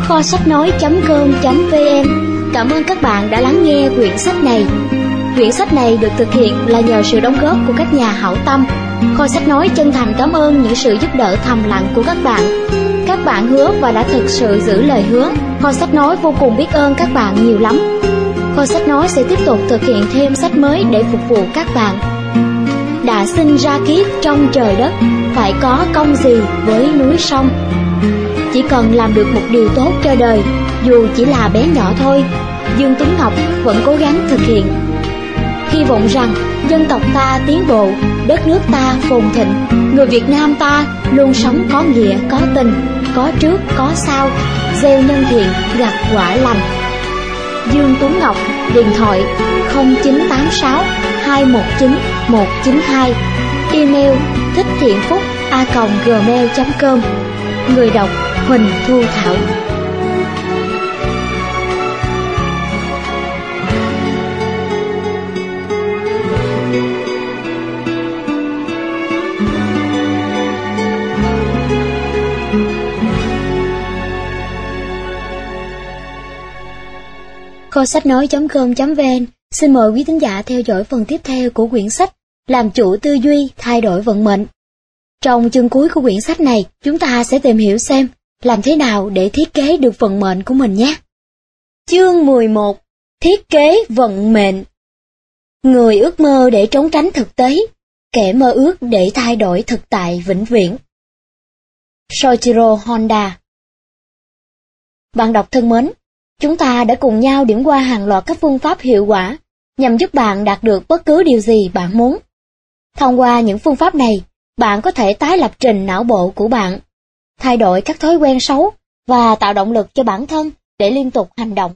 Kho sách nói.com.vn cảm ơn các bạn đã lắng nghe quyển sách này. Quyển sách này được thực hiện là nhờ sự đóng góp của các nhà hảo tâm. Kho sách nói chân thành cảm ơn những sự giúp đỡ thầm lặng của các bạn. Các bạn hứa và đã thực sự giữ lời hứa. Kho sách nói vô cùng biết ơn các bạn nhiều lắm. Kho sách nói sẽ tiếp tục thực hiện thêm sách mới để phục vụ các bạn. Đã sinh ra kiếp trong trời đất, phải có công gì với núi sông. Chỉ cần làm được một điều tốt cho đời, dù chỉ là bé nhỏ thôi, Dương Tuấn Ngọc vẫn cố gắng thực hiện. Hy vọng rằng dân tộc ta tiến bộ, đất nước ta phồn thịnh, người Việt Nam ta luôn sống có nghĩa, có tình, có trước, có sau, gieo nhân thiện, gặt quả lành. Dương Tuấn Ngọc, điện thoại 0986 219 192, email thicchthiện.phúc@gmail.com. Người đọc Huỳnh Thu Thảo. Kho sách nói.com.vn xin mời quý thính giả theo dõi phần tiếp theo của quyển sách Làm chủ tư duy, thay đổi vận mệnh. Trong chương cuối của quyển sách này, chúng ta sẽ tìm hiểu xem làm thế nào để thiết kế được vận mệnh của mình nhé. Chương 11. Thiết kế vận mệnh. Người ước mơ để trốn tránh thực tế, kẻ mơ ước để thay đổi thực tại vĩnh viễn. Soichiro Honda. Bạn đọc thân mến, chúng ta đã cùng nhau điểm qua hàng loạt các phương pháp hiệu quả nhằm giúp bạn đạt được bất cứ điều gì bạn muốn. Thông qua những phương pháp này, bạn có thể tái lập trình não bộ của bạn, thay đổi các thói quen xấu và tạo động lực cho bản thân để liên tục hành động.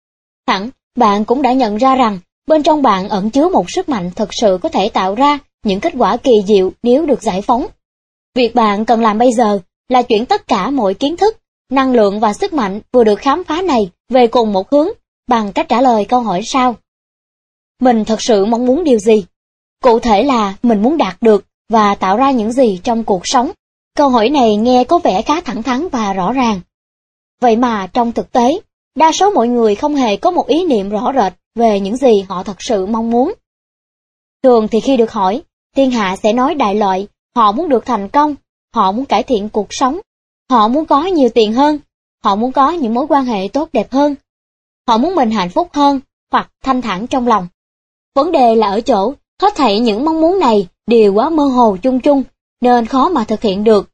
Hẳn, bạn cũng đã nhận ra rằng bên trong bạn ẩn chứa một sức mạnh thực sự có thể tạo ra những kết quả kỳ diệu nếu được giải phóng. Việc bạn cần làm bây giờ là chuyển tất cả mọi kiến thức, năng lượng và sức mạnh vừa được khám phá này về cùng một hướng bằng cách trả lời câu hỏi sau. Mình thật sự mong muốn điều gì? Cụ thể là mình muốn đạt được và tạo ra những gì trong cuộc sống? Câu hỏi này nghe có vẻ khá thẳng thắn và rõ ràng. Vậy mà trong thực tế, đa số mọi người không hề có một ý niệm rõ rệt về những gì họ thật sự mong muốn. Thường thì khi được hỏi, thiên hạ sẽ nói đại loại, họ muốn được thành công, họ muốn cải thiện cuộc sống, họ muốn có nhiều tiền hơn, họ muốn có những mối quan hệ tốt đẹp hơn, họ muốn mình hạnh phúc hơn hoặc thanh thản trong lòng. Vấn đề là ở chỗ, hết thảy những mong muốn này đều quá mơ hồ chung chung, nên khó mà thực hiện được.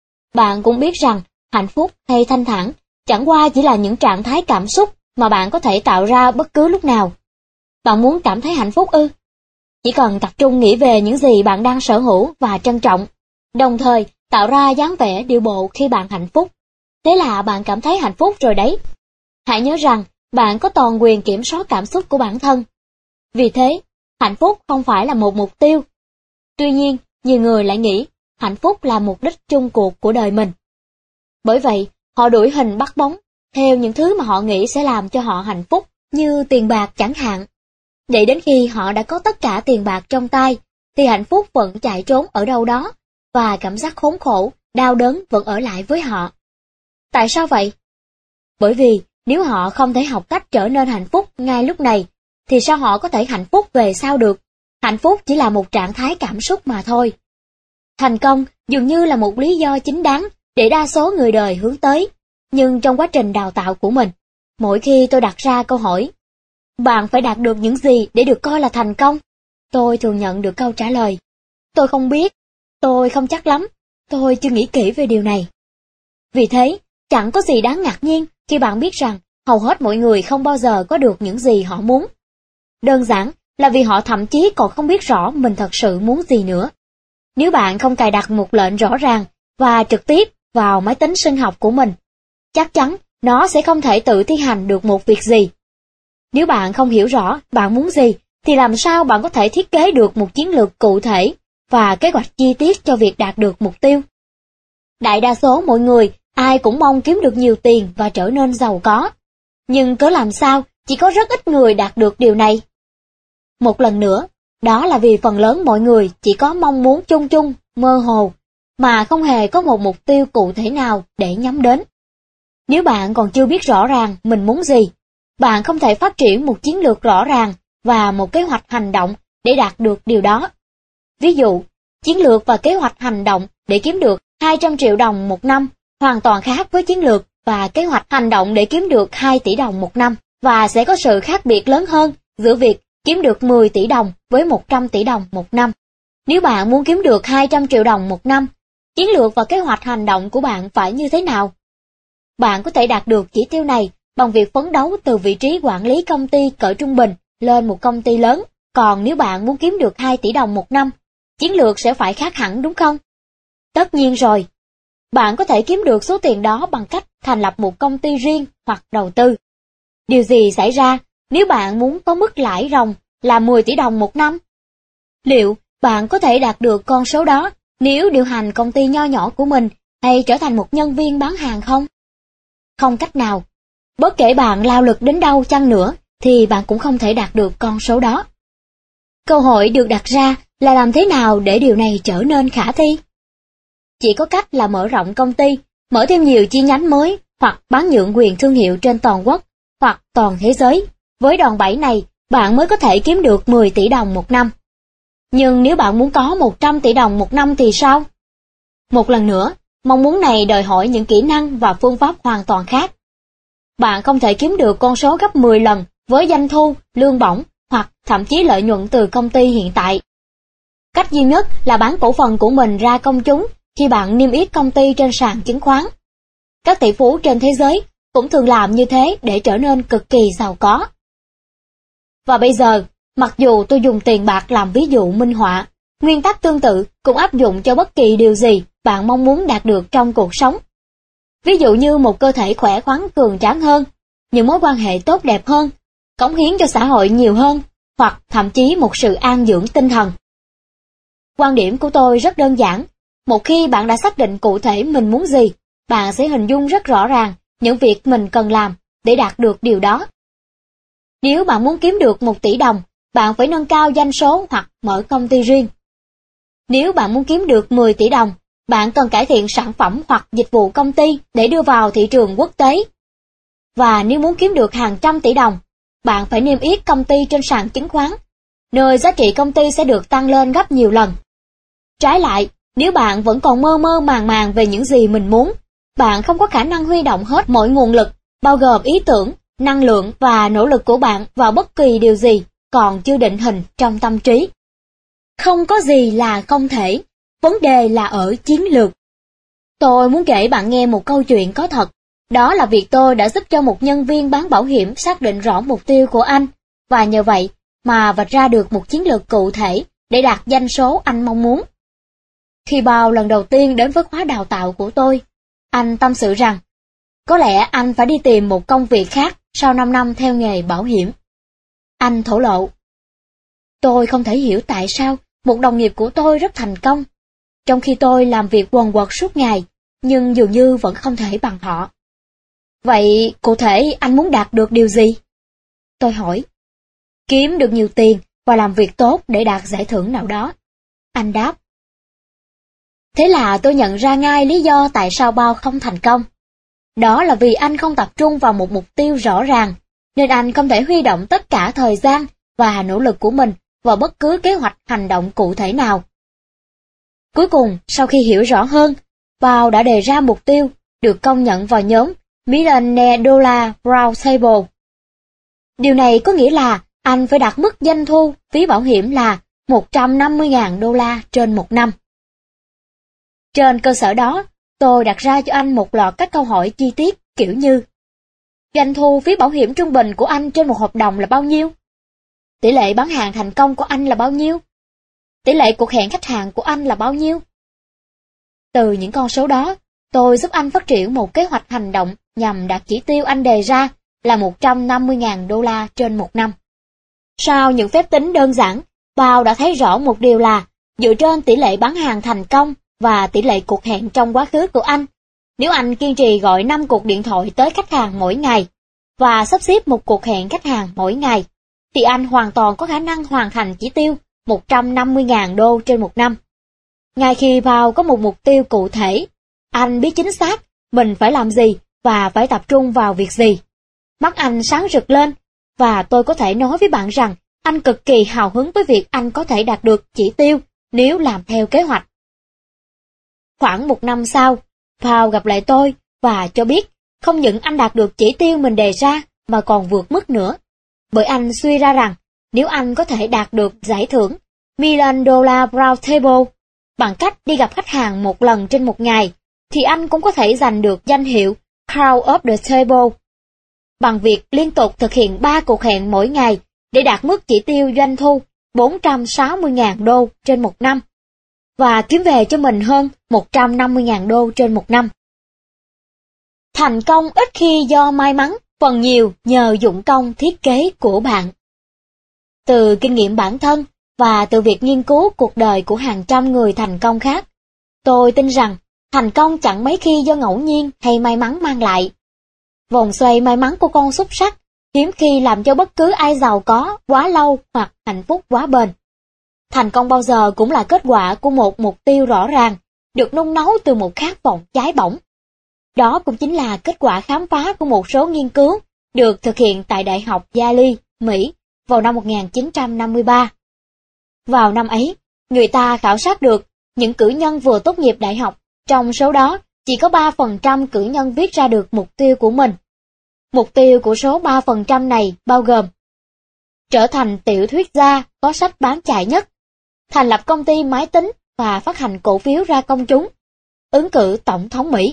Bạn cũng biết rằng, hạnh phúc hay thanh thản chẳng qua chỉ là những trạng thái cảm xúc mà bạn có thể tạo ra bất cứ lúc nào. Bạn muốn cảm thấy hạnh phúc ư? Chỉ cần tập trung nghĩ về những gì bạn đang sở hữu và trân trọng, đồng thời tạo ra dáng vẻ điệu bộ khi bạn hạnh phúc. Thế là bạn cảm thấy hạnh phúc rồi đấy. Hãy nhớ rằng, bạn có toàn quyền kiểm soát cảm xúc của bản thân. Vì thế, hạnh phúc không phải là một mục tiêu. Tuy nhiên, nhiều người lại nghĩ hạnh phúc là mục đích chung cuộc của đời mình. Bởi vậy, họ đuổi hình bắt bóng theo những thứ mà họ nghĩ sẽ làm cho họ hạnh phúc, như tiền bạc chẳng hạn. Để đến khi họ đã có tất cả tiền bạc trong tay, thì hạnh phúc vẫn chạy trốn ở đâu đó, và cảm giác khốn khổ, đau đớn vẫn ở lại với họ. Tại sao vậy? Bởi vì nếu họ không thể học cách trở nên hạnh phúc ngay lúc này, thì sao họ có thể hạnh phúc về sau được? Hạnh phúc chỉ là một trạng thái cảm xúc mà thôi. Thành công dường như là một lý do chính đáng để đa số người đời hướng tới. Nhưng trong quá trình đào tạo của mình, mỗi khi tôi đặt ra câu hỏi, bạn phải đạt được những gì để được coi là thành công? Tôi thường nhận được câu trả lời, tôi không biết, tôi không chắc lắm, tôi chưa nghĩ kỹ về điều này. Vì thế, chẳng có gì đáng ngạc nhiên khi bạn biết rằng hầu hết mọi người không bao giờ có được những gì họ muốn. Đơn giản là vì họ thậm chí còn không biết rõ mình thật sự muốn gì nữa. Nếu bạn không cài đặt một lệnh rõ ràng và trực tiếp vào máy tính sinh học của mình, chắc chắn nó sẽ không thể tự thi hành được một việc gì. Nếu bạn không hiểu rõ bạn muốn gì, thì làm sao bạn có thể thiết kế được một chiến lược cụ thể và kế hoạch chi tiết cho việc đạt được mục tiêu? Đại đa số mọi người, ai cũng mong kiếm được nhiều tiền và trở nên giàu có. Nhưng cớ làm sao chỉ có rất ít người đạt được điều này? Một lần nữa, đó là vì phần lớn mọi người chỉ có mong muốn chung chung, mơ hồ, mà không hề có một mục tiêu cụ thể nào để nhắm đến. Nếu bạn còn chưa biết rõ ràng mình muốn gì, bạn không thể phát triển một chiến lược rõ ràng và một kế hoạch hành động để đạt được điều đó. Ví dụ, chiến lược và kế hoạch hành động để kiếm được 200 triệu đồng một năm hoàn toàn khác với chiến lược và kế hoạch hành động để kiếm được 2 tỷ đồng một năm, và sẽ có sự khác biệt lớn hơn giữa việc kiếm được 10 tỷ đồng với 100 tỷ đồng một năm. Nếu bạn muốn kiếm được 200 triệu đồng một năm, chiến lược và kế hoạch hành động của bạn phải như thế nào? Bạn có thể đạt được chỉ tiêu này bằng việc phấn đấu từ vị trí quản lý công ty cỡ trung bình lên một công ty lớn. Còn nếu bạn muốn kiếm được 2 tỷ đồng một năm, chiến lược sẽ phải khác hẳn, đúng không? Tất nhiên rồi. Bạn có thể kiếm được số tiền đó bằng cách thành lập một công ty riêng hoặc đầu tư. Điều gì xảy ra nếu bạn muốn có mức lãi ròng là 10 tỷ đồng một năm? Liệu bạn có thể đạt được con số đó nếu điều hành công ty nho nhỏ của mình hay trở thành một nhân viên bán hàng không? Không cách nào. Bất kể bạn lao lực đến đâu chăng nữa thì bạn cũng không thể đạt được con số đó. Câu hỏi được đặt ra là làm thế nào để điều này trở nên khả thi? Chỉ có cách là mở rộng công ty, mở thêm nhiều chi nhánh mới, hoặc bán nhượng quyền thương hiệu trên toàn quốc, hoặc toàn thế giới. Với đòn bẩy này, bạn mới có thể kiếm được 10 tỷ đồng một năm. Nhưng nếu bạn muốn có 100 tỷ đồng một năm thì sao? Một lần nữa, mong muốn này đòi hỏi những kỹ năng và phương pháp hoàn toàn khác. Bạn không thể kiếm được con số gấp 10 lần với doanh thu, lương bổng, hoặc thậm chí lợi nhuận từ công ty hiện tại. Cách duy nhất là bán cổ phần của mình ra công chúng khi bạn niêm yết công ty trên sàn chứng khoán. Các tỷ phú trên thế giới cũng thường làm như thế để trở nên cực kỳ giàu có. Và bây giờ, mặc dù tôi dùng tiền bạc làm ví dụ minh họa, nguyên tắc tương tự cũng áp dụng cho bất kỳ điều gì bạn mong muốn đạt được trong cuộc sống. Ví dụ như một cơ thể khỏe khoắn cường tráng hơn, những mối quan hệ tốt đẹp hơn, cống hiến cho xã hội nhiều hơn, hoặc thậm chí một sự an dưỡng tinh thần. Quan điểm của tôi rất đơn giản. Một khi bạn đã xác định cụ thể mình muốn gì, bạn sẽ hình dung rất rõ ràng những việc mình cần làm để đạt được điều đó. Nếu bạn muốn kiếm được 1 tỷ đồng, bạn phải nâng cao doanh số hoặc mở công ty riêng. Nếu bạn muốn kiếm được 10 tỷ đồng, bạn cần cải thiện sản phẩm hoặc dịch vụ công ty để đưa vào thị trường quốc tế. Và nếu muốn kiếm được hàng trăm tỷ đồng, bạn phải niêm yết công ty trên sàn chứng khoán, nơi giá trị công ty sẽ được tăng lên gấp nhiều lần. Trái lại, nếu bạn vẫn còn mơ mơ màng màng về những gì mình muốn, bạn không có khả năng huy động hết mọi nguồn lực, bao gồm ý tưởng, năng lượng và nỗ lực của bạn vào bất kỳ điều gì còn chưa định hình trong tâm trí. Không có gì là không thể, vấn đề là ở chiến lược. Tôi muốn kể bạn nghe một câu chuyện có thật. Đó là việc tôi đã giúp cho một nhân viên bán bảo hiểm xác định rõ mục tiêu của anh, và nhờ vậy mà vạch ra được một chiến lược cụ thể để đạt doanh số anh mong muốn. Khi Bao lần đầu tiên đến với khóa đào tạo của tôi, anh tâm sự rằng, có lẽ anh phải đi tìm một công việc khác sau 5 năm theo nghề bảo hiểm. Anh thổ lộ, tôi không thể hiểu tại sao một đồng nghiệp của tôi rất thành công, trong khi tôi làm việc quần quật suốt ngày, nhưng dường như vẫn không thể bằng họ. Vậy cụ thể anh muốn đạt được điều gì? Tôi hỏi. Kiếm được nhiều tiền và làm việc tốt để đạt giải thưởng nào đó. Anh đáp. Thế là tôi nhận ra ngay lý do tại sao Bao không thành công. Đó là vì anh không tập trung vào một mục tiêu rõ ràng, nên anh không thể huy động tất cả thời gian và nỗ lực của mình vào bất cứ kế hoạch hành động cụ thể nào. Cuối cùng, sau khi hiểu rõ hơn, Bao đã đề ra mục tiêu được công nhận vào nhóm Millionaire Dollar Roundtable. Điều này có nghĩa là anh phải đặt mức doanh thu phí bảo hiểm là 150.000 đô la trên một năm. Trên cơ sở đó, tôi đặt ra cho anh một loạt các câu hỏi chi tiết kiểu như: doanh thu phí bảo hiểm trung bình của anh trên một hợp đồng là bao nhiêu? Tỷ lệ bán hàng thành công của anh là bao nhiêu? Tỷ lệ cuộc hẹn khách hàng của anh là bao nhiêu? Từ những con số đó, tôi giúp anh phát triển một kế hoạch hành động nhằm đạt chỉ tiêu anh đề ra là 150.000 đô la trên một năm. Sau những phép tính đơn giản, Bao đã thấy rõ một điều là, dựa trên tỷ lệ bán hàng thành công và tỷ lệ cuộc hẹn trong quá khứ của anh, nếu anh kiên trì gọi 5 cuộc điện thoại tới khách hàng mỗi ngày và sắp xếp một cuộc hẹn khách hàng mỗi ngày, thì anh hoàn toàn có khả năng hoàn thành chỉ tiêu 150.000 đô trên một năm. Ngay khi Bao có một mục tiêu cụ thể, anh biết chính xác mình phải làm gì và phải tập trung vào việc gì. Mắt anh sáng rực lên, và tôi có thể nói với bạn rằng anh cực kỳ hào hứng với việc anh có thể đạt được chỉ tiêu nếu làm theo kế hoạch. Khoảng 1 năm sau, Paul gặp lại tôi và cho biết không những anh đạt được chỉ tiêu mình đề ra mà còn vượt mức nữa. Bởi anh suy ra rằng nếu anh có thể đạt được giải thưởng $1 million Round Table bằng cách đi gặp khách hàng 1 lần trên 1 ngày, thì anh cũng có thể giành được danh hiệu Crown of the Table bằng việc liên tục thực hiện 3 cuộc hẹn mỗi ngày để đạt mức chỉ tiêu doanh thu $460.000 trên 1 năm và kiếm về cho mình hơn $150.000 trên 1 năm. Thành công ít khi do may mắn, phần nhiều nhờ dụng công thiết kế của bạn. Từ kinh nghiệm bản thân và từ việc nghiên cứu cuộc đời của hàng trăm người thành công khác, tôi tin rằng thành công chẳng mấy khi do ngẫu nhiên hay may mắn mang lại. Vòng xoay may mắn của con xúc xắc hiếm khi làm cho bất cứ ai giàu có quá lâu hoặc hạnh phúc quá bền. Thành công bao giờ cũng là kết quả của một mục tiêu rõ ràng, được nung nấu từ một khát vọng cháy bỏng. Đó cũng chính là kết quả khám phá của một số nghiên cứu được thực hiện tại Đại học Yale, Mỹ vào năm 1953. Vào năm ấy, người ta khảo sát được những cử nhân vừa tốt nghiệp đại học, trong số đó chỉ có 3% cử nhân viết ra được mục tiêu của mình. Mục tiêu của số 3% này bao gồm trở thành tiểu thuyết gia có sách bán chạy nhất, thành lập công ty máy tính và phát hành cổ phiếu ra công chúng, ứng cử tổng thống Mỹ.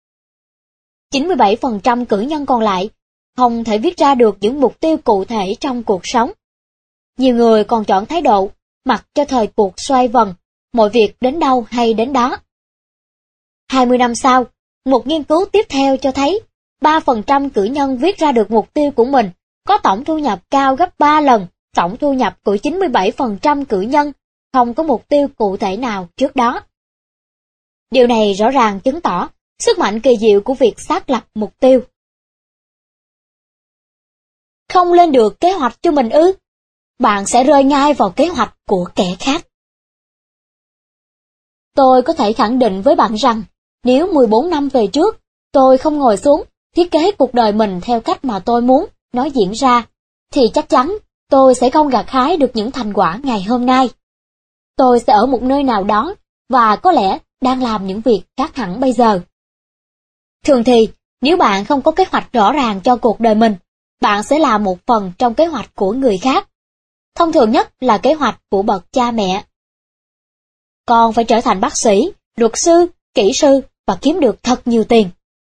97% cử nhân còn lại không thể viết ra được những mục tiêu cụ thể trong cuộc sống. Nhiều người còn chọn thái độ mặc cho thời cuộc xoay vần, mọi việc đến đâu hay đến đó. 20 năm sau, một nghiên cứu tiếp theo cho thấy 3% cử nhân viết ra được mục tiêu của mình có tổng thu nhập cao gấp 3 lần tổng thu nhập của 97% cử nhân không có mục tiêu cụ thể nào trước đó. Điều này rõ ràng chứng tỏ sức mạnh kỳ diệu của việc xác lập mục tiêu. Không lên được kế hoạch cho mình ư? Bạn sẽ rơi ngay vào kế hoạch của kẻ khác. Tôi có thể khẳng định với bạn rằng, nếu 14 năm về trước, tôi không ngồi xuống, thiết kế cuộc đời mình theo cách mà tôi muốn nó diễn ra, thì chắc chắn tôi sẽ không gặt hái được những thành quả ngày hôm nay. Tôi sẽ ở một nơi nào đó, và có lẽ đang làm những việc khác hẳn bây giờ. Thường thì, nếu bạn không có kế hoạch rõ ràng cho cuộc đời mình, bạn sẽ là một phần trong kế hoạch của người khác. Thông thường nhất là kế hoạch của bậc cha mẹ. Con phải trở thành bác sĩ, luật sư, kỹ sư và kiếm được thật nhiều tiền.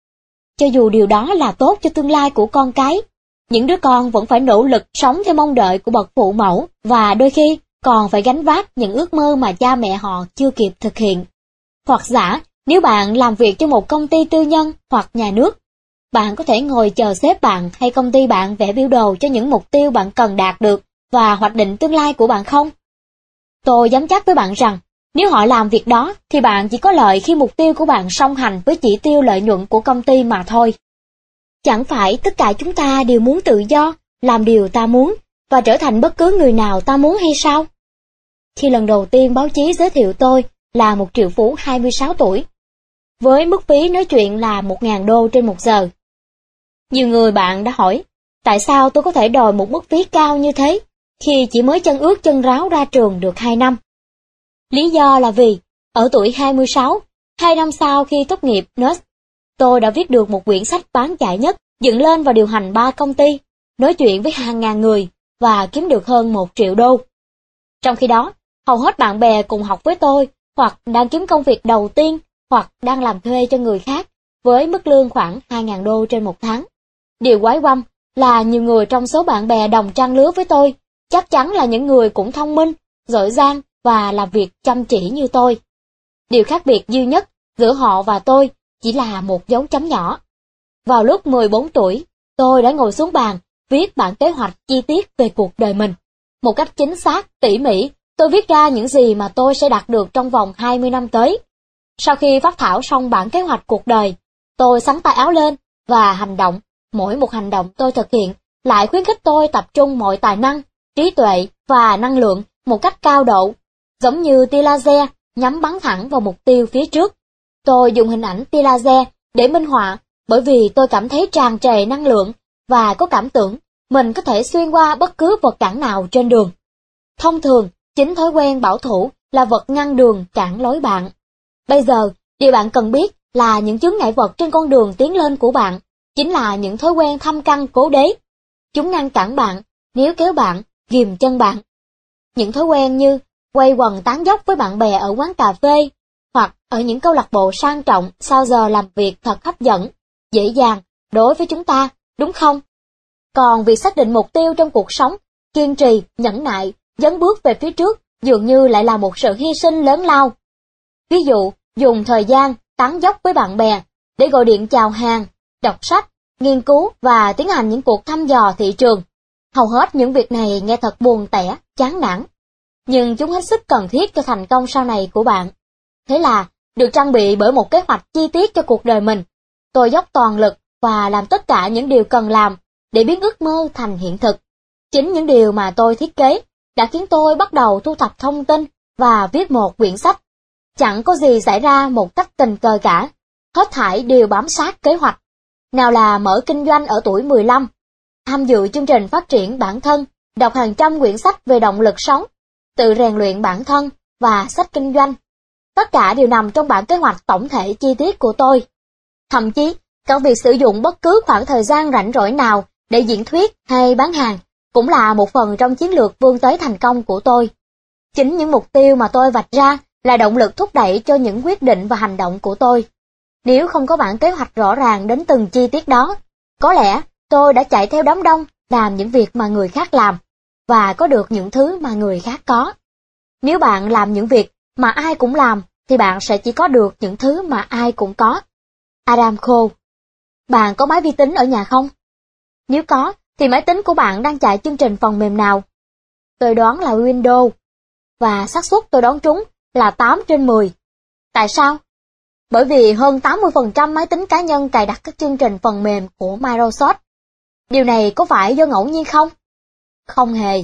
Cho dù điều đó là tốt cho tương lai của con cái, những đứa con vẫn phải nỗ lực sống theo mong đợi của bậc phụ mẫu và đôi khi còn phải gánh vác những ước mơ mà cha mẹ họ chưa kịp thực hiện. Hoặc giả, nếu bạn làm việc cho một công ty tư nhân hoặc nhà nước, bạn có thể ngồi chờ sếp bạn hay công ty bạn vẽ biểu đồ cho những mục tiêu bạn cần đạt được và hoạch định tương lai của bạn không? Tôi dám chắc với bạn rằng, nếu họ làm việc đó thì bạn chỉ có lợi khi mục tiêu của bạn song hành với chỉ tiêu lợi nhuận của công ty mà thôi. Chẳng phải tất cả chúng ta đều muốn tự do, làm điều ta muốn và trở thành bất cứ người nào ta muốn hay sao? Khi lần đầu tiên báo chí giới thiệu tôi là một triệu phú 26 tuổi, với mức phí nói chuyện là $1.000 trên 1 giờ. Nhiều người bạn đã hỏi, tại sao tôi có thể đòi một mức phí cao như thế, khi chỉ mới chân ướt chân ráo ra trường được 2 năm? Lý do là vì, ở tuổi 26, 2 năm sau khi tốt nghiệp NUS, tôi đã viết được một quyển sách bán chạy nhất, dựng lên và điều hành 3 công ty, nói chuyện với hàng ngàn người và kiếm được hơn $1 triệu. Trong khi đó, hầu hết bạn bè cùng học với tôi hoặc đang kiếm công việc đầu tiên hoặc đang làm thuê cho người khác với mức lương khoảng $2.000 trên 1 tháng. Điều quái quăm là nhiều người trong số bạn bè đồng trang lứa với tôi chắc chắn là những người cũng thông minh, giỏi giang và làm việc chăm chỉ như tôi. Điều khác biệt duy nhất giữa họ và tôi chỉ là một dấu chấm nhỏ. Vào lúc 14 tuổi, tôi đã ngồi xuống bàn, viết bản kế hoạch chi tiết về cuộc đời mình. Một cách chính xác, tỉ mỉ, tôi viết ra những gì mà tôi sẽ đạt được trong vòng 20 năm tới. Sau khi phác thảo xong bản kế hoạch cuộc đời, tôi xắn tay áo lên và hành động. Mỗi một hành động tôi thực hiện lại khuyến khích tôi tập trung mọi tài năng, trí tuệ và năng lượng một cách cao độ, giống như tia laser nhắm bắn thẳng vào mục tiêu phía trước. Tôi dùng hình ảnh tia laser để minh họa bởi vì tôi cảm thấy tràn trề năng lượng và có cảm tưởng mình có thể xuyên qua bất cứ vật cản nào trên đường. Thông thường, chính thói quen bảo thủ là vật ngăn đường cản lối bạn. Bây giờ, điều bạn cần biết là những chướng ngại vật trên con đường tiến lên của bạn chính là những thói quen thâm căn cố đế. Chúng ngăn cản bạn, níu kéo bạn, ghìm chân bạn. Những thói quen như quay quần tán dóc với bạn bè ở quán cà phê, hoặc ở những câu lạc bộ sang trọng sau giờ làm việc thật hấp dẫn, dễ dàng đối với chúng ta, đúng không? Còn việc xác định mục tiêu trong cuộc sống, kiên trì, nhẫn nại, dấn bước về phía trước dường như lại là một sự hy sinh lớn lao. Ví dụ, dùng thời gian tán dóc với bạn bè để gọi điện chào hàng, đọc sách, nghiên cứu và tiến hành những cuộc thăm dò thị trường. Hầu hết những việc này nghe thật buồn tẻ, chán nản, nhưng chúng hết sức cần thiết cho thành công sau này của bạn. Thế là, được trang bị bởi một kế hoạch chi tiết cho cuộc đời mình, tôi dốc toàn lực và làm tất cả những điều cần làm để biến ước mơ thành hiện thực. Chính những điều mà tôi thiết kế đã khiến tôi bắt đầu thu thập thông tin và viết một quyển sách. Chẳng có gì xảy ra một cách tình cờ cả, hết thảy đều bám sát kế hoạch. Nào là mở kinh doanh ở tuổi 15, tham dự chương trình phát triển bản thân, đọc hàng trăm quyển sách về động lực sống, tự rèn luyện bản thân và sách kinh doanh. Tất cả đều nằm trong bản kế hoạch tổng thể chi tiết của tôi. Thậm chí, cả việc sử dụng bất cứ khoảng thời gian rảnh rỗi nào để diễn thuyết hay bán hàng cũng là một phần trong chiến lược vươn tới thành công của tôi. Chính những mục tiêu mà tôi vạch ra là động lực thúc đẩy cho những quyết định và hành động của tôi. Nếu không có bản kế hoạch rõ ràng đến từng chi tiết đó, có lẽ tôi đã chạy theo đám đông làm những việc mà người khác làm và có được những thứ mà người khác có. Nếu bạn làm những việc mà ai cũng làm thì bạn sẽ chỉ có được những thứ mà ai cũng có. Adam Cole. Bạn có máy vi tính ở nhà không? Nếu có, thì máy tính của bạn đang chạy chương trình phần mềm nào? Tôi đoán là Windows, và xác suất tôi đoán trúng là 8/10. Tại sao? Bởi vì hơn 80% máy tính cá nhân cài đặt các chương trình phần mềm của Microsoft. Điều này có phải do ngẫu nhiên không? Không hề.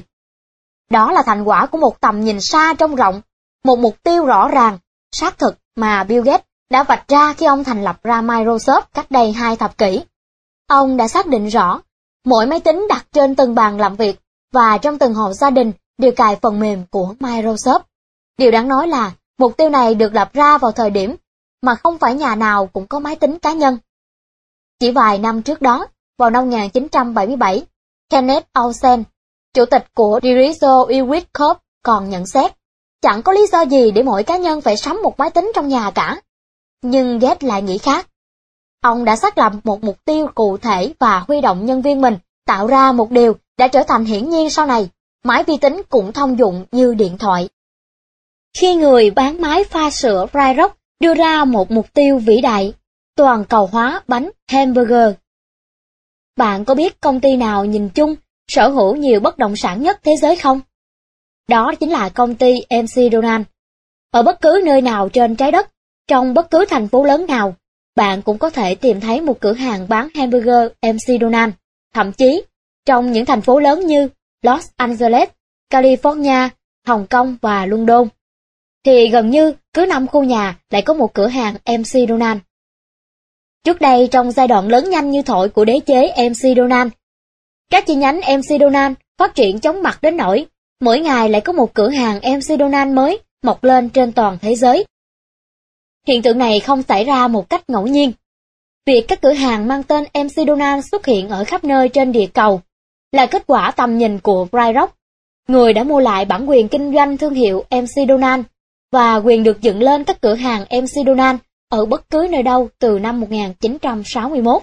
Đó là thành quả của một tầm nhìn xa trông rộng, một mục tiêu rõ ràng, xác thực mà Bill Gates đã vạch ra khi ông thành lập ra Microsoft cách đây 2 thập kỷ. Ông đã xác định rõ, mỗi máy tính đặt trên từng bàn làm việc và trong từng hộ gia đình đều cài phần mềm của Microsoft. Điều đáng nói là mục tiêu này được lập ra vào thời điểm mà không phải nhà nào cũng có máy tính cá nhân. Chỉ vài năm trước đó, vào năm 1977, Kenneth Olsen, chủ tịch của Dirijo Ewing Corp còn nhận xét, chẳng có lý do gì để mỗi cá nhân phải sắm một máy tính trong nhà cả. Nhưng Gates lại nghĩ khác. Ông đã xác lập một mục tiêu cụ thể và huy động nhân viên mình tạo ra một điều đã trở thành hiển nhiên sau này, máy vi tính cũng thông dụng như điện thoại. Khi người bán máy pha sữa Fryrock đưa ra một mục tiêu vĩ đại, toàn cầu hóa bánh hamburger. Bạn có biết công ty nào nhìn chung sở hữu nhiều bất động sản nhất thế giới không? Đó chính là công ty MC Donald. Ở bất cứ nơi nào trên trái đất, trong bất cứ thành phố lớn nào, bạn cũng có thể tìm thấy một cửa hàng bán hamburger MC Donald. Thậm chí, trong những thành phố lớn như Los Angeles, California, Hồng Kông và London, thì gần như cứ 5 khu nhà lại có một cửa hàng MC Donald. Trước đây trong giai đoạn lớn nhanh như thổi của đế chế MC Donald, các chi nhánh MC Donald phát triển chóng mặt đến nỗi mỗi ngày lại có một cửa hàng MC Donald mới mọc lên trên toàn thế giới. Hiện tượng này không xảy ra một cách ngẫu nhiên. Việc các cửa hàng mang tên MC Donald xuất hiện ở khắp nơi trên địa cầu là kết quả tầm nhìn của Fryrock, người đã mua lại bản quyền kinh doanh thương hiệu MC Donald và quyền được dựng lên các cửa hàng MC Donald ở bất cứ nơi đâu từ năm 1961.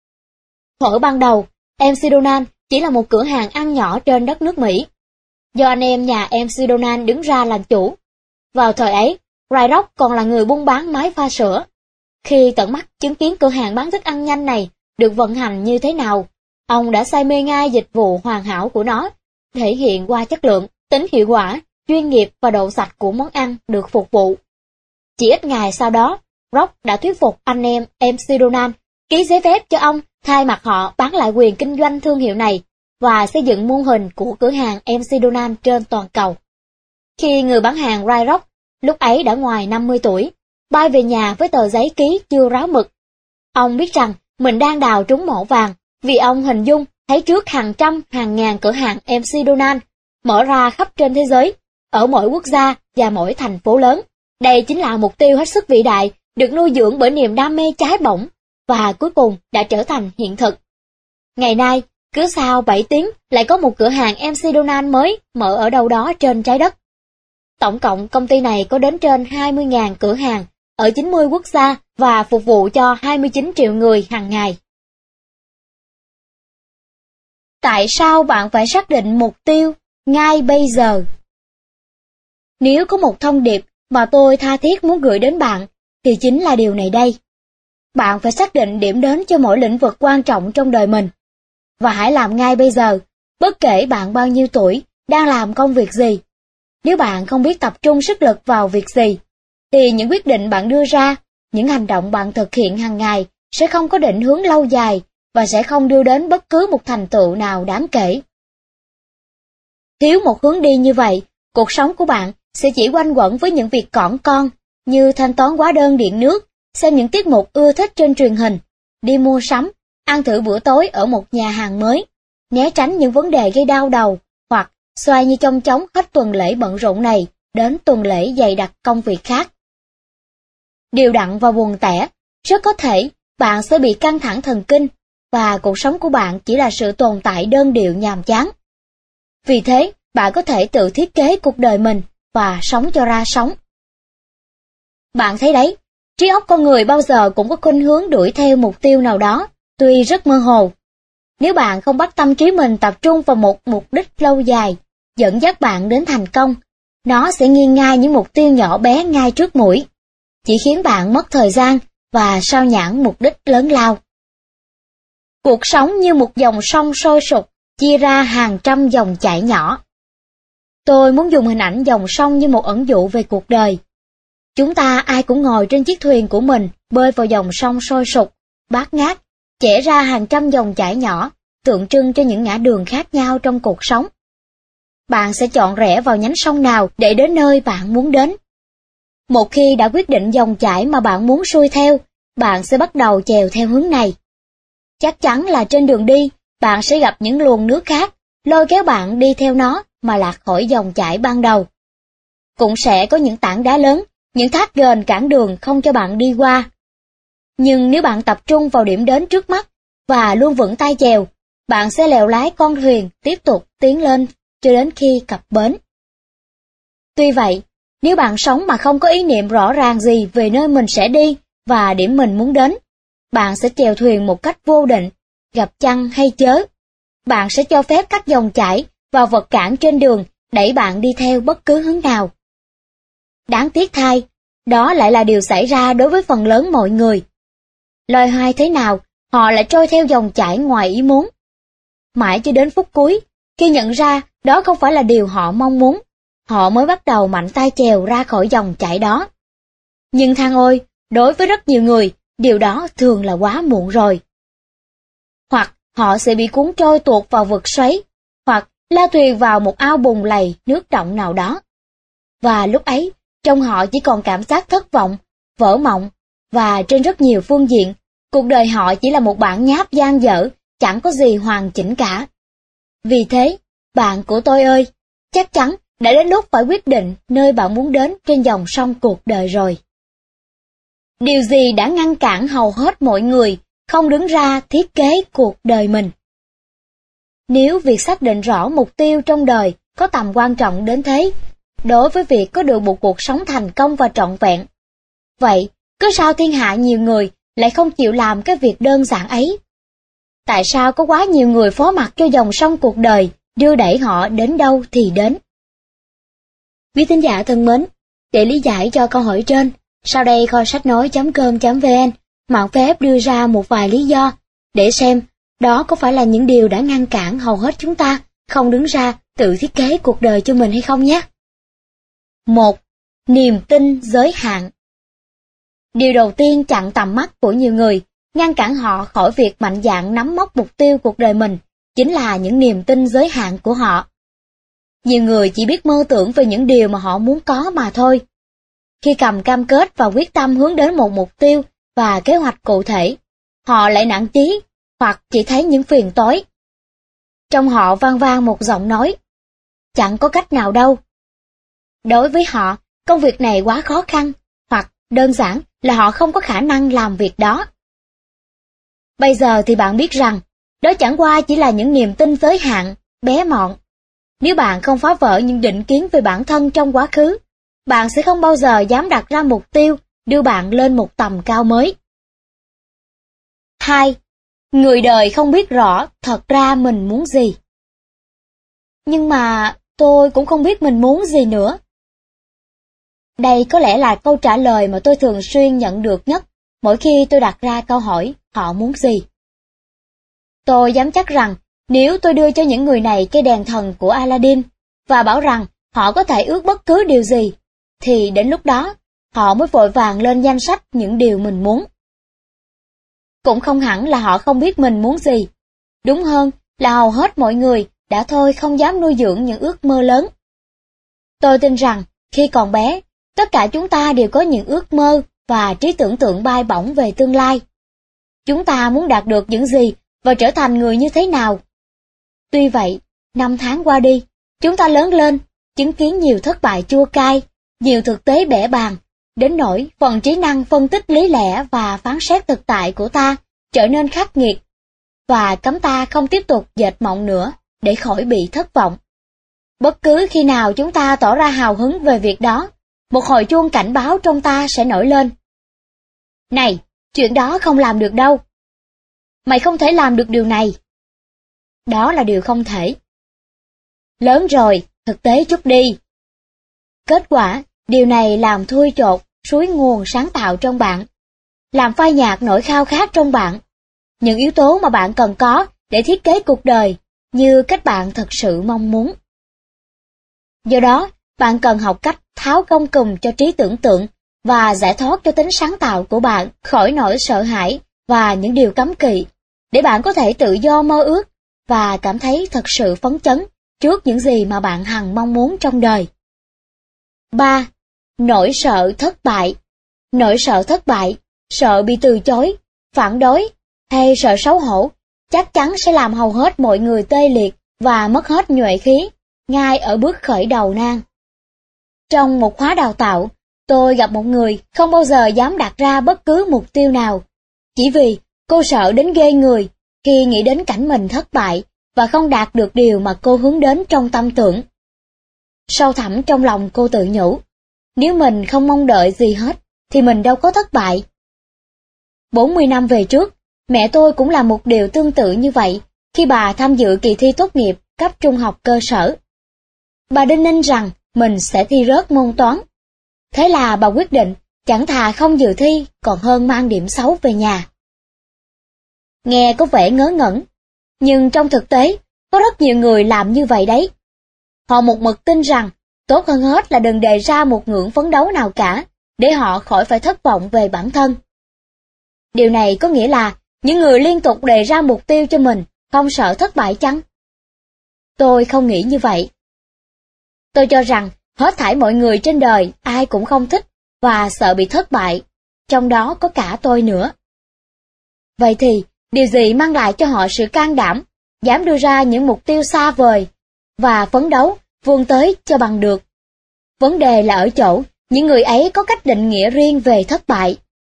Thuở ban đầu, MC Donald chỉ là một cửa hàng ăn nhỏ trên đất nước Mỹ, do anh em nhà MC Donald đứng ra làm chủ. Vào thời ấy, Fryrock còn là người buôn bán máy pha sữa. Khi tận mắt chứng kiến cửa hàng bán thức ăn nhanh này được vận hành như thế nào, ông đã say mê ngay dịch vụ hoàn hảo của nó, thể hiện qua chất lượng, tính hiệu quả, chuyên nghiệp và độ sạch của món ăn được phục vụ. Chỉ ít ngày sau đó, Rock đã thuyết phục anh em MC Donald ký giấy phép cho ông thay mặt họ bán lại quyền kinh doanh thương hiệu này và xây dựng mô hình của cửa hàng MC Donald trên toàn cầu. Khi người bán hàng Fryrock, lúc ấy đã ngoài 50 tuổi, bay về nhà với tờ giấy ký chưa ráo mực. Ông biết rằng mình đang đào trúng mỏ vàng, vì ông hình dung thấy trước hàng trăm, hàng ngàn cửa hàng MC Donald mở ra khắp trên thế giới, ở mỗi quốc gia và mỗi thành phố lớn. Đây chính là mục tiêu hết sức vĩ đại, được nuôi dưỡng bởi niềm đam mê cháy bỏng, và cuối cùng đã trở thành hiện thực. Ngày nay, cứ sau 7 tiếng lại có một cửa hàng MC Donald mới mở ở đâu đó trên trái đất. Tổng cộng công ty này có đến trên 20.000 cửa hàng ở 90 quốc gia và phục vụ cho 29 triệu người hàng ngày. Tại sao bạn phải xác định mục tiêu ngay bây giờ? Nếu có một thông điệp mà tôi tha thiết muốn gửi đến bạn, thì chính là điều này đây. Bạn phải xác định điểm đến cho mỗi lĩnh vực quan trọng trong đời mình. Và hãy làm ngay bây giờ, bất kể bạn bao nhiêu tuổi, đang làm công việc gì. Nếu bạn không biết tập trung sức lực vào việc gì, thì những quyết định bạn đưa ra, những hành động bạn thực hiện hàng ngày sẽ không có định hướng lâu dài và sẽ không đưa đến bất cứ một thành tựu nào đáng kể. Thiếu một hướng đi như vậy, cuộc sống của bạn sẽ chỉ quanh quẩn với những việc cỏn con, như thanh toán hóa đơn điện nước, xem những tiết mục ưa thích trên truyền hình, đi mua sắm, ăn thử bữa tối ở một nhà hàng mới, né tránh những vấn đề gây đau đầu, hoặc xoay như chong chóng hết tuần lễ bận rộn này đến tuần lễ dày đặc công việc khác. Điều đặn và buồn tẻ, rất có thể bạn sẽ bị căng thẳng thần kinh, và cuộc sống của bạn chỉ là sự tồn tại đơn điệu nhàm chán. Vì thế, bạn có thể tự thiết kế cuộc đời mình và sống cho ra sống. Bạn thấy đấy, trí óc con người bao giờ cũng có khuynh hướng đuổi theo mục tiêu nào đó, tuy rất mơ hồ. Nếu bạn không bắt tâm trí mình tập trung vào một mục đích lâu dài, dẫn dắt bạn đến thành công, nó sẽ nghiêng ngay những mục tiêu nhỏ bé ngay trước mũi, chỉ khiến bạn mất thời gian và sao nhãng mục đích lớn lao. Cuộc sống như một dòng sông sôi sục, chia ra hàng trăm dòng chảy nhỏ. Tôi muốn dùng hình ảnh dòng sông như một ẩn dụ về cuộc đời. Chúng ta ai cũng ngồi trên chiếc thuyền của mình, bơi vào dòng sông sôi sục, bát ngát, chẻ ra hàng trăm dòng chảy nhỏ, tượng trưng cho những ngã đường khác nhau trong cuộc sống. Bạn sẽ chọn rẽ vào nhánh sông nào để đến nơi bạn muốn đến. Một khi đã quyết định dòng chảy mà bạn muốn xuôi theo, bạn sẽ bắt đầu chèo theo hướng này. Chắc chắn là trên đường đi, bạn sẽ gặp những luồng nước khác, lôi kéo bạn đi theo nó mà lạc khỏi dòng chảy ban đầu. Cũng sẽ có những tảng đá lớn, những thác ghềnh cản đường không cho bạn đi qua. Nhưng nếu bạn tập trung vào điểm đến trước mắt và luôn vững tay chèo, bạn sẽ lèo lái con thuyền tiếp tục tiến lên cho đến khi cập bến. Tuy vậy, nếu bạn sống mà không có ý niệm rõ ràng gì về nơi mình sẽ đi và điểm mình muốn đến, bạn sẽ chèo thuyền một cách vô định, gặp chăng hay chớ. Bạn sẽ cho phép các dòng chảy và vật cản trên đường đẩy bạn đi theo bất cứ hướng nào. Đáng tiếc thay, đó lại là điều xảy ra đối với phần lớn mọi người. Loay hoay thế nào, họ lại trôi theo dòng chảy ngoài ý muốn. Mãi cho đến phút cuối, khi nhận ra đó không phải là điều họ mong muốn, họ mới bắt đầu mạnh tay chèo ra khỏi dòng chảy đó. Nhưng than ôi, đối với rất nhiều người, điều đó thường là quá muộn rồi. Hoặc họ sẽ bị cuốn trôi tuột vào vực xoáy, hoặc lao thuyền vào một ao bùn lầy nước động nào đó. Và lúc ấy, trong họ chỉ còn cảm giác thất vọng, vỡ mộng, và trên rất nhiều phương diện, cuộc đời họ chỉ là một bản nháp dang dở, chẳng có gì hoàn chỉnh cả. Vì thế, bạn của tôi ơi, chắc chắn đã đến lúc phải quyết định nơi bạn muốn đến trên dòng sông cuộc đời rồi. Điều gì đã ngăn cản hầu hết mọi người không đứng ra thiết kế cuộc đời mình? Nếu việc xác định rõ mục tiêu trong đời có tầm quan trọng đến thế, đối với việc có được một cuộc sống thành công và trọn vẹn, vậy cớ sao thiên hạ nhiều người lại không chịu làm cái việc đơn giản ấy? Tại sao có quá nhiều người phó mặc cho dòng sông cuộc đời, đưa đẩy họ đến đâu thì đến? Quý thính giả thân mến, để lý giải cho câu hỏi trên, sau đây kho sách nói.com.vn mạn phép đưa ra một vài lý do để xem đó có phải là những điều đã ngăn cản hầu hết chúng ta không đứng ra tự thiết kế cuộc đời cho mình hay không nhé. 1. Niềm tin giới hạn. Điều đầu tiên chặn tầm mắt của nhiều người, ngăn cản họ khỏi việc mạnh dạn nắm mốc mục tiêu cuộc đời mình, chính là những niềm tin giới hạn của họ. Nhiều người chỉ biết mơ tưởng về những điều mà họ muốn có mà thôi. Khi cầm cam kết và quyết tâm hướng đến một mục tiêu và kế hoạch cụ thể, họ lại nản chí, hoặc chỉ thấy những phiền toái. Trong họ vang vang một giọng nói, chẳng có cách nào đâu. Đối với họ, công việc này quá khó khăn, hoặc đơn giản là họ không có khả năng làm việc đó. Bây giờ thì bạn biết rằng, đó chẳng qua chỉ là những niềm tin giới hạn, bé mọn. Nếu bạn không phá vỡ những định kiến về bản thân trong quá khứ, bạn sẽ không bao giờ dám đặt ra mục tiêu đưa bạn lên một tầm cao mới. 2. Người đời không biết rõ thật ra mình muốn gì. Nhưng mà tôi cũng không biết mình muốn gì nữa. Đây có lẽ là câu trả lời mà tôi thường xuyên nhận được nhất mỗi khi tôi đặt ra câu hỏi họ muốn gì. Tôi dám chắc rằng nếu tôi đưa cho những người này cây đèn thần của Aladdin và bảo rằng họ có thể ước bất cứ điều gì, thì đến lúc đó họ mới vội vàng lên danh sách những điều mình muốn. Cũng không hẳn là họ không biết mình muốn gì. Đúng hơn là hầu hết mọi người đã thôi không dám nuôi dưỡng những ước mơ lớn. Tôi tin rằng khi còn bé, tất cả chúng ta đều có những ước mơ và trí tưởng tượng bay bổng về tương lai. Chúng ta muốn đạt được những gì và trở thành người như thế nào. Tuy vậy, năm tháng qua đi, chúng ta lớn lên, chứng kiến nhiều thất bại chua cay, nhiều thực tế bẽ bàng, đến nỗi phần trí năng phân tích lý lẽ và phán xét thực tại của ta trở nên khắc nghiệt, và cấm ta không tiếp tục dệt mộng nữa để khỏi bị thất vọng. Bất cứ khi nào chúng ta tỏ ra hào hứng về việc đó, một hồi chuông cảnh báo trong ta sẽ nổi lên. Này, chuyện đó không làm được đâu. Mày không thể làm được điều này. Đó là điều không thể. Lớn rồi, thực tế chút đi. Kết quả, điều này làm thui chột suối nguồn sáng tạo trong bạn, làm phai nhạt nỗi khao khát trong bạn, những yếu tố mà bạn cần có để thiết kế cuộc đời như cách bạn thật sự mong muốn. Do đó, bạn cần học cách tháo gông cùm cho trí tưởng tượng và giải thoát cho tính sáng tạo của bạn khỏi nỗi sợ hãi và những điều cấm kỵ, để bạn có thể tự do mơ ước và cảm thấy thật sự phấn chấn trước những gì mà bạn hằng mong muốn trong đời. 3. Nỗi sợ thất bại. Nỗi sợ thất bại, sợ bị từ chối, phản đối hay sợ xấu hổ chắc chắn sẽ làm hầu hết mọi người tê liệt và mất hết nhuệ khí ngay ở bước khởi đầu nan. Trong một khóa đào tạo, tôi gặp một người không bao giờ dám đặt ra bất cứ mục tiêu nào, chỉ vì cô sợ đến ghê người khi nghĩ đến cảnh mình thất bại và không đạt được điều mà cô hướng đến trong tâm tưởng. Sâu thẳm trong lòng cô tự nhủ, nếu mình không mong đợi gì hết, thì mình đâu có thất bại. 40 năm về trước, mẹ tôi cũng làm một điều tương tự như vậy khi bà tham dự kỳ thi tốt nghiệp cấp trung học cơ sở. Bà đinh ninh rằng mình sẽ thi rớt môn toán. Thế là bà quyết định chẳng thà không dự thi còn hơn mang điểm xấu về nhà. Nghe có vẻ ngớ ngẩn, nhưng trong thực tế, có rất nhiều người làm như vậy đấy. Họ một mực tin rằng tốt hơn hết là đừng đề ra một ngưỡng phấn đấu nào cả, để họ khỏi phải thất vọng về bản thân. Điều này có nghĩa là những người liên tục đề ra mục tiêu cho mình không sợ thất bại chăng? Tôi không nghĩ như vậy. Tôi cho rằng hết thảy mọi người trên đời ai cũng không thích và sợ bị thất bại, trong đó có cả tôi nữa. Vậy thì, điều gì mang lại cho họ sự can đảm, dám đưa ra những mục tiêu xa vời và phấn đấu vươn tới cho bằng được? Vấn đề là ở chỗ, những người ấy có cách định nghĩa riêng về thất bại.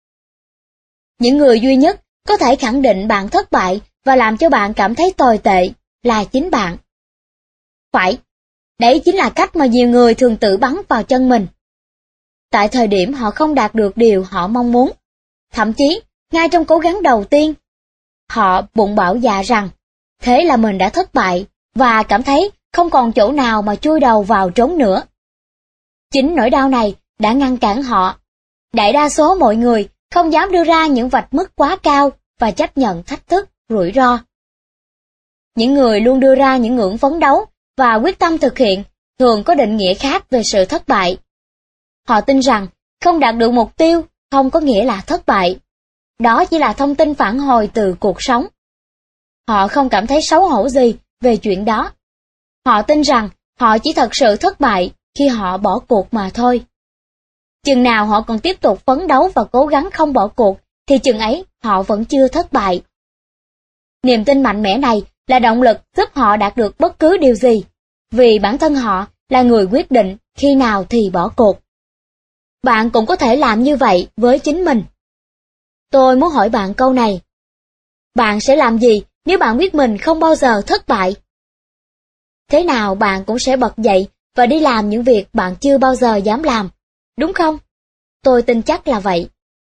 Những người duy nhất có thể khẳng định bạn thất bại và làm cho bạn cảm thấy tồi tệ là chính bạn. Phải, đấy chính là cách mà nhiều người thường tự bắn vào chân mình. Tại thời điểm họ không đạt được điều họ mong muốn, thậm chí ngay trong cố gắng đầu tiên, họ bụng bảo dạ rằng thế là mình đã thất bại và cảm thấy không còn chỗ nào mà chui đầu vào trốn nữa. Chính nỗi đau này đã ngăn cản họ. Đại đa số mọi người không dám đưa ra những vạch mức quá cao và chấp nhận thách thức, rủi ro. Những người luôn đưa ra những ngưỡng phấn đấu và quyết tâm thực hiện thường có định nghĩa khác về sự thất bại. Họ tin rằng không đạt được mục tiêu không có nghĩa là thất bại. Đó chỉ là thông tin phản hồi từ cuộc sống. Họ không cảm thấy xấu hổ gì về chuyện đó. Họ tin rằng họ chỉ thật sự thất bại khi họ bỏ cuộc mà thôi. Chừng nào họ còn tiếp tục phấn đấu và cố gắng không bỏ cuộc, thì chừng ấy họ vẫn chưa thất bại. Niềm tin mạnh mẽ này là động lực giúp họ đạt được bất cứ điều gì, vì bản thân họ là người quyết định khi nào thì bỏ cuộc. Bạn cũng có thể làm như vậy với chính mình. Tôi muốn hỏi bạn câu này. Bạn sẽ làm gì nếu bạn biết mình không bao giờ thất bại? Thế nào bạn cũng sẽ bật dậy và đi làm những việc bạn chưa bao giờ dám làm, đúng không? Tôi tin chắc là vậy.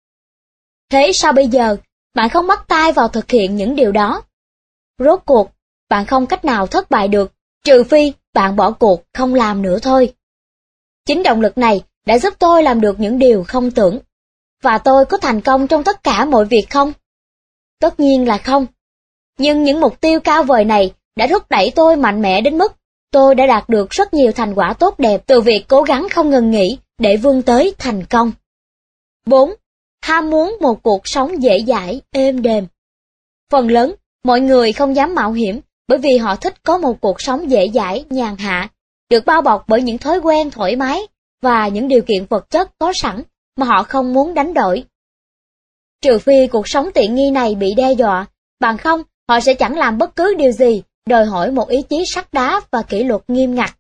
Thế sao bây giờ bạn không bắt tay vào thực hiện những điều đó? Rốt cuộc, bạn không cách nào thất bại được, trừ phi bạn bỏ cuộc không làm nữa thôi. Chính động lực này đã giúp tôi làm được những điều không tưởng. Và tôi có thành công trong tất cả mọi việc không? Tất nhiên là không. Nhưng những mục tiêu cao vời này đã thúc đẩy tôi mạnh mẽ đến mức tôi đã đạt được rất nhiều thành quả tốt đẹp từ việc cố gắng không ngừng nghỉ để vươn tới thành công. 4. Ham muốn một cuộc sống dễ dãi, êm đềm. Phần lớn, mọi người không dám mạo hiểm bởi vì họ thích có một cuộc sống dễ dãi, nhàn hạ, được bao bọc bởi những thói quen thoải mái và những điều kiện vật chất có sẵn mà họ không muốn đánh đổi. Trừ phi cuộc sống tiện nghi này bị đe dọa, bằng không họ sẽ chẳng làm bất cứ điều gì đòi hỏi một ý chí sắt đá và kỷ luật nghiêm ngặt.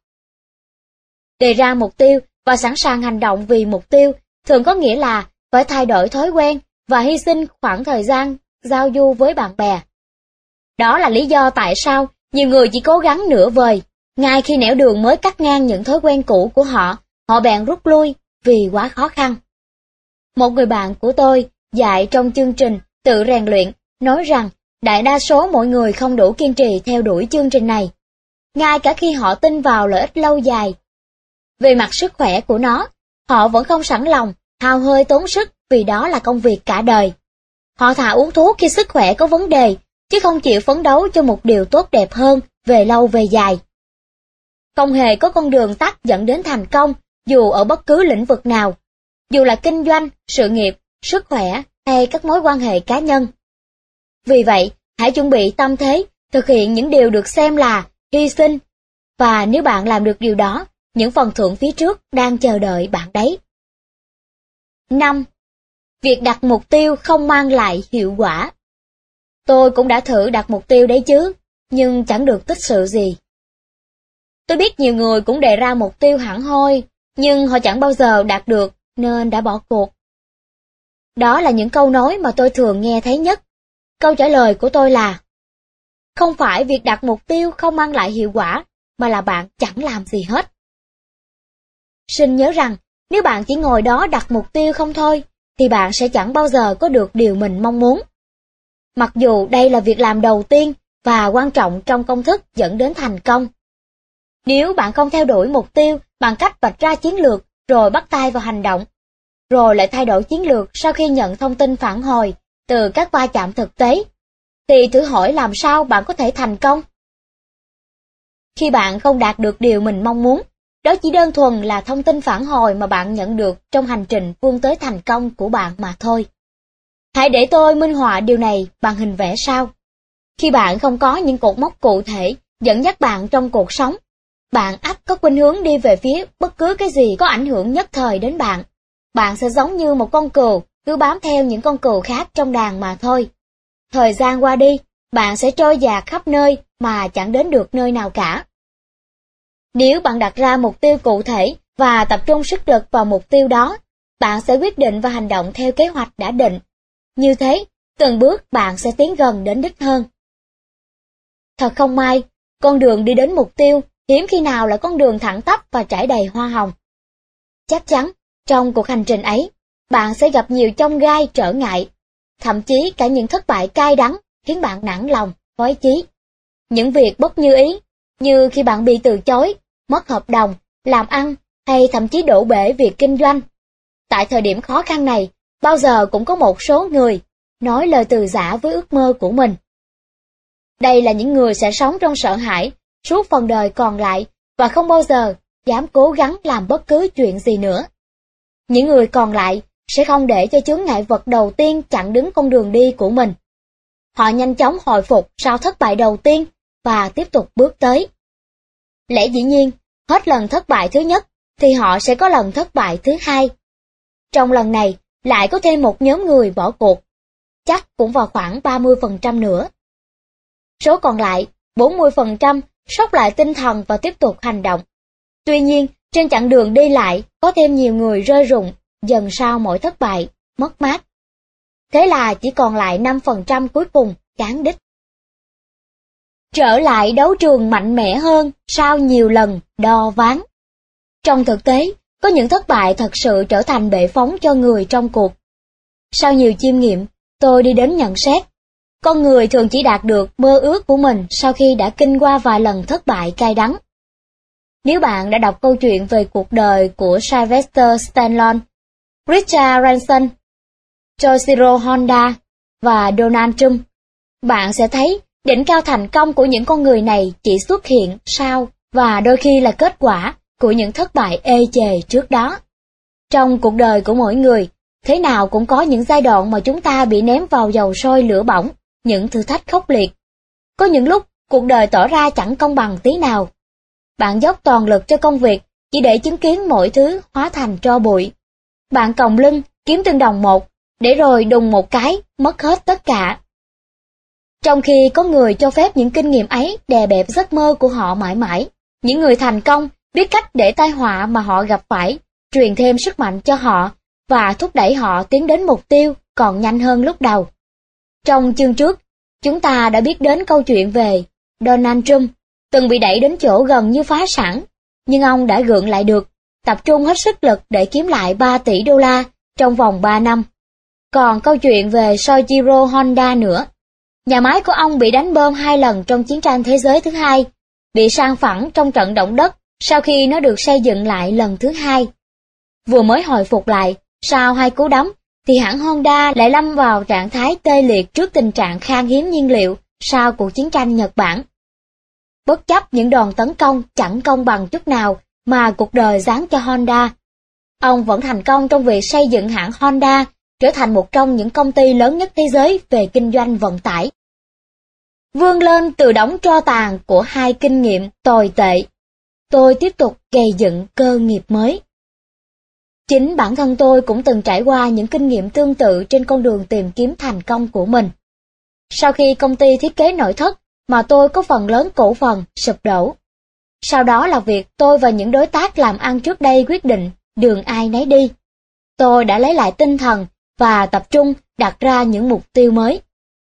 Đề ra mục tiêu và sẵn sàng hành động vì mục tiêu thường có nghĩa là phải thay đổi thói quen và hy sinh khoảng thời gian giao du với bạn bè. Đó là lý do tại sao nhiều người chỉ cố gắng nửa vời, ngay khi nẻo đường mới cắt ngang những thói quen cũ của họ, họ bèn rút lui vì quá khó khăn. Một người bạn của tôi dạy trong chương trình tự rèn luyện nói rằng đại đa số mọi người không đủ kiên trì theo đuổi chương trình này, ngay cả khi họ tin vào lợi ích lâu dài. Về mặt sức khỏe của nó, họ vẫn không sẵn lòng hao hơi tốn sức vì đó là công việc cả đời. Họ thà uống thuốc khi sức khỏe có vấn đề, chứ không chịu phấn đấu cho một điều tốt đẹp hơn về lâu về dài. Không hề có con đường tắt dẫn đến thành công, dù ở bất cứ lĩnh vực nào, dù là kinh doanh, sự nghiệp, sức khỏe hay các mối quan hệ cá nhân. Vì vậy, hãy chuẩn bị tâm thế, thực hiện những điều được xem là hy sinh, và nếu bạn làm được điều đó, những phần thưởng phía trước đang chờ đợi bạn đấy. 5. Việc đặt mục tiêu không mang lại hiệu quả. Tôi cũng đã thử đặt mục tiêu đấy chứ, nhưng chẳng được tích sự gì. Tôi biết nhiều người cũng đề ra mục tiêu hẳn hoi, nhưng họ chẳng bao giờ đạt được nên đã bỏ cuộc. Đó là những câu nói mà tôi thường nghe thấy nhất. Câu trả lời của tôi là: không phải việc đặt mục tiêu không mang lại hiệu quả, mà là bạn chẳng làm gì hết. Xin nhớ rằng, nếu bạn chỉ ngồi đó đặt mục tiêu không thôi, thì bạn sẽ chẳng bao giờ có được điều mình mong muốn. Mặc dù đây là việc làm đầu tiên và quan trọng trong công thức dẫn đến thành công. Nếu bạn không theo đuổi mục tiêu bằng cách vạch ra chiến lược rồi bắt tay vào hành động, rồi lại thay đổi chiến lược sau khi nhận thông tin phản hồi từ các va chạm thực tế, thì thử hỏi làm sao bạn có thể thành công? Khi bạn không đạt được điều mình mong muốn, đó chỉ đơn thuần là thông tin phản hồi mà bạn nhận được trong hành trình vươn tới thành công của bạn mà thôi. Hãy để tôi minh họa điều này bằng hình vẽ sau. Khi bạn không có những cột mốc cụ thể dẫn dắt bạn trong cuộc sống, bạn ắt có khuynh hướng đi về phía bất cứ cái gì có ảnh hưởng nhất thời đến bạn. Bạn sẽ giống như một con cừu, cứ bám theo những con cừu khác trong đàn mà thôi. Thời gian qua đi, bạn sẽ trôi dạt khắp nơi mà chẳng đến được nơi nào cả. Nếu bạn đặt ra mục tiêu cụ thể và tập trung sức lực vào mục tiêu đó, bạn sẽ quyết định và hành động theo kế hoạch đã định. Như thế, từng bước bạn sẽ tiến gần đến đích hơn. Thật không may, con đường đi đến mục tiêu hiếm khi nào là con đường thẳng tắp và trải đầy hoa hồng. Chắc chắn, trong cuộc hành trình ấy, bạn sẽ gặp nhiều chông gai trở ngại, thậm chí cả những thất bại cay đắng khiến bạn nản lòng, phối chí. Những việc bất như ý, như khi bạn bị từ chối, mất hợp đồng, làm ăn, hay thậm chí đổ bể việc kinh doanh. Tại thời điểm khó khăn này, bao giờ cũng có một số người nói lời từ giã với ước mơ của mình. Đây là những người sẽ sống trong sợ hãi suốt phần đời còn lại và không bao giờ dám cố gắng làm bất cứ chuyện gì nữa. Những người còn lại sẽ không để cho chướng ngại vật đầu tiên chặn đứng con đường đi của mình. Họ nhanh chóng hồi phục sau thất bại đầu tiên và tiếp tục bước tới. Lẽ dĩ nhiên, hết lần thất bại thứ nhất thì họ sẽ có lần thất bại thứ hai. Trong lần này, lại có thêm một nhóm người bỏ cuộc. chắc cũng vào khoảng 30% nữa. Số còn lại, 40%, sốc lại tinh thần và tiếp tục hành động. Tuy nhiên, trên chặng đường đi lại, có thêm nhiều người rơi rụng, dần sau mỗi thất bại, mất mát. Thế là chỉ còn lại 5% cuối cùng, cán đích. Trở lại đấu trường mạnh mẽ hơn sau nhiều lần đo ván. Trong thực tế, có những thất bại thật sự trở thành bệ phóng cho người trong cuộc. Sau nhiều chiêm nghiệm, tôi đi đến nhận xét, con người thường chỉ đạt được mơ ước của mình sau khi đã kinh qua vài lần thất bại cay đắng. Nếu bạn đã đọc câu chuyện về cuộc đời của Sylvester Stallone, Richard Branson, Toshiro Honda và Donald Trump, bạn sẽ thấy đỉnh cao thành công của những con người này chỉ xuất hiện sau và đôi khi là kết quả của những thất bại ê chề trước đó. Trong cuộc đời của mỗi người, thế nào cũng có những giai đoạn mà chúng ta bị ném vào dầu sôi lửa bỏng, những thử thách khốc liệt. Có những lúc cuộc đời tỏ ra chẳng công bằng tí nào. Bạn dốc toàn lực cho công việc chỉ để chứng kiến mọi thứ hóa thành tro bụi. Bạn còng lưng kiếm từng đồng một, để rồi đùng một cái mất hết tất cả. Trong khi có người cho phép những kinh nghiệm ấy đè bẹp giấc mơ của họ mãi mãi, những người thành công biết cách để tai họa mà họ gặp phải truyền thêm sức mạnh cho họ và thúc đẩy họ tiến đến mục tiêu còn nhanh hơn lúc đầu. Trong chương trước, chúng ta đã biết đến câu chuyện về Donald Trump, từng bị đẩy đến chỗ gần như phá sản, nhưng ông đã gượng lại được, tập trung hết sức lực để kiếm lại 3 tỷ đô la trong vòng 3 năm. Còn câu chuyện về Soichiro Honda nữa. Nhà máy của ông bị đánh bom 2 lần trong chiến tranh thế giới thứ hai, bị san phẳng trong trận động đất sau khi nó được xây dựng lại lần thứ 2. Vừa mới hồi phục lại, sau 2 cú đấm, thì hãng Honda lại lâm vào trạng thái tê liệt trước tình trạng khan hiếm nhiên liệu sau cuộc chiến tranh Nhật Bản. Bất chấp những đòn tấn công chẳng công bằng chút nào mà cuộc đời giáng cho Honda, ông vẫn thành công trong việc xây dựng hãng Honda trở thành một trong những công ty lớn nhất thế giới về kinh doanh vận tải. Vươn lên từ đống tro tàn của 2 kinh nghiệm tồi tệ, tôi tiếp tục gây dựng cơ nghiệp mới. Chính bản thân tôi cũng từng trải qua những kinh nghiệm tương tự trên con đường tìm kiếm thành công của mình. Sau khi công ty thiết kế nội thất mà tôi có phần lớn cổ phần sụp đổ. Sau đó là việc tôi và những đối tác làm ăn trước đây quyết định đường ai nấy đi. Tôi đã lấy lại tinh thần và tập trung đặt ra những mục tiêu mới.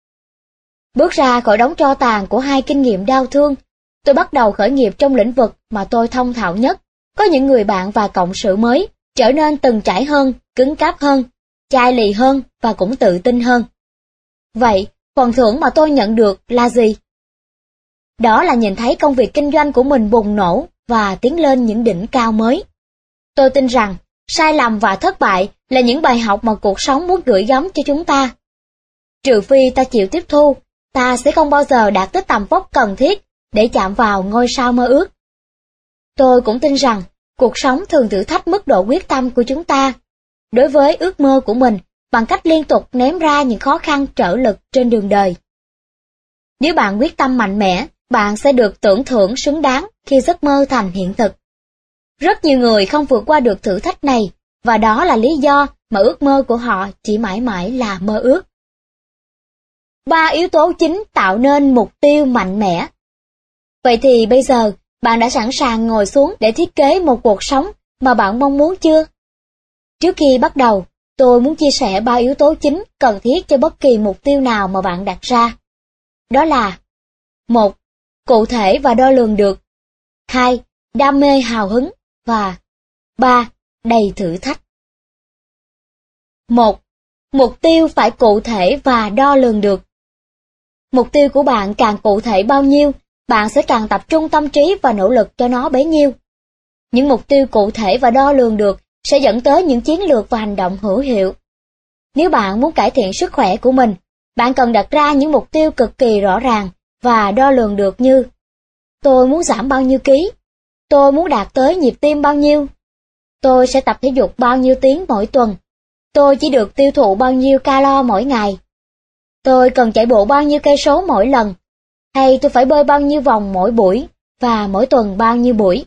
Bước ra khỏi đống tro tàn của 2 kinh nghiệm đau thương, tôi bắt đầu khởi nghiệp trong lĩnh vực mà tôi thông thạo nhất, có những người bạn và cộng sự mới, trở nên từng trải hơn, cứng cáp hơn, chai lì hơn và cũng tự tin hơn. Vậy, phần thưởng mà tôi nhận được là gì? Đó là nhìn thấy công việc kinh doanh của mình bùng nổ và tiến lên những đỉnh cao mới. Tôi tin rằng, sai lầm và thất bại là những bài học mà cuộc sống muốn gửi gắm cho chúng ta. Trừ phi ta chịu tiếp thu, ta sẽ không bao giờ đạt tới tầm vóc cần thiết để chạm vào ngôi sao mơ ước. Tôi cũng tin rằng, cuộc sống thường thử thách mức độ quyết tâm của chúng ta đối với ước mơ của mình bằng cách liên tục ném ra những khó khăn trở lực trên đường đời. Nếu bạn quyết tâm mạnh mẽ, bạn sẽ được tưởng thưởng xứng đáng khi giấc mơ thành hiện thực. Rất nhiều người không vượt qua được thử thách này, và đó là lý do mà ước mơ của họ chỉ mãi mãi là mơ ước. 3 yếu tố chính tạo nên mục tiêu mạnh mẽ. Vậy thì bây giờ, bạn đã sẵn sàng ngồi xuống để thiết kế một cuộc sống mà bạn mong muốn chưa? Trước khi bắt đầu, tôi muốn chia sẻ 3 yếu tố chính cần thiết cho bất kỳ mục tiêu nào mà bạn đặt ra. Đó là 1. Cụ thể và đo lường được. 2. Đam mê hào hứng. Và 3. Đầy thử thách. 1. Mục tiêu phải cụ thể và đo lường được. Mục tiêu của bạn càng cụ thể bao nhiêu, bạn sẽ càng tập trung tâm trí và nỗ lực cho nó bấy nhiêu. Những mục tiêu cụ thể và đo lường được sẽ dẫn tới những chiến lược và hành động hữu hiệu. Nếu bạn muốn cải thiện sức khỏe của mình, bạn cần đặt ra những mục tiêu cực kỳ rõ ràng và đo lường được như: tôi muốn giảm bao nhiêu ký, tôi muốn đạt tới nhịp tim bao nhiêu, tôi sẽ tập thể dục bao nhiêu tiếng mỗi tuần, tôi chỉ được tiêu thụ bao nhiêu calo mỗi ngày, tôi cần chạy bộ bao nhiêu cây số mỗi lần, hay tôi phải bơi bao nhiêu vòng mỗi buổi và mỗi tuần bao nhiêu buổi.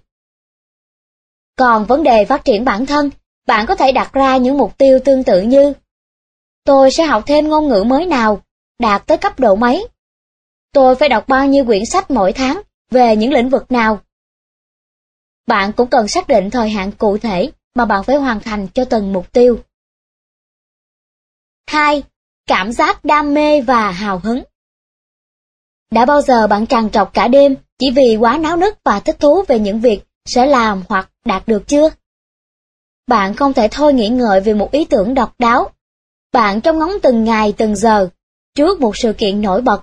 Còn vấn đề phát triển bản thân, bạn có thể đặt ra những mục tiêu tương tự như: Tôi sẽ học thêm ngôn ngữ mới nào, đạt tới cấp độ mấy. Tôi phải đọc bao nhiêu quyển sách mỗi tháng về những lĩnh vực nào. Bạn cũng cần xác định thời hạn cụ thể mà bạn phải hoàn thành cho từng mục tiêu. 2. Cảm giác đam mê và hào hứng. Đã bao giờ bạn trằn trọc cả đêm chỉ vì quá náo nức và thích thú về những việc sẽ làm hoặc đạt được chưa? Bạn không thể thôi nghĩ ngợi về một ý tưởng độc đáo. Bạn trông ngóng từng ngày từng giờ trước một sự kiện nổi bật.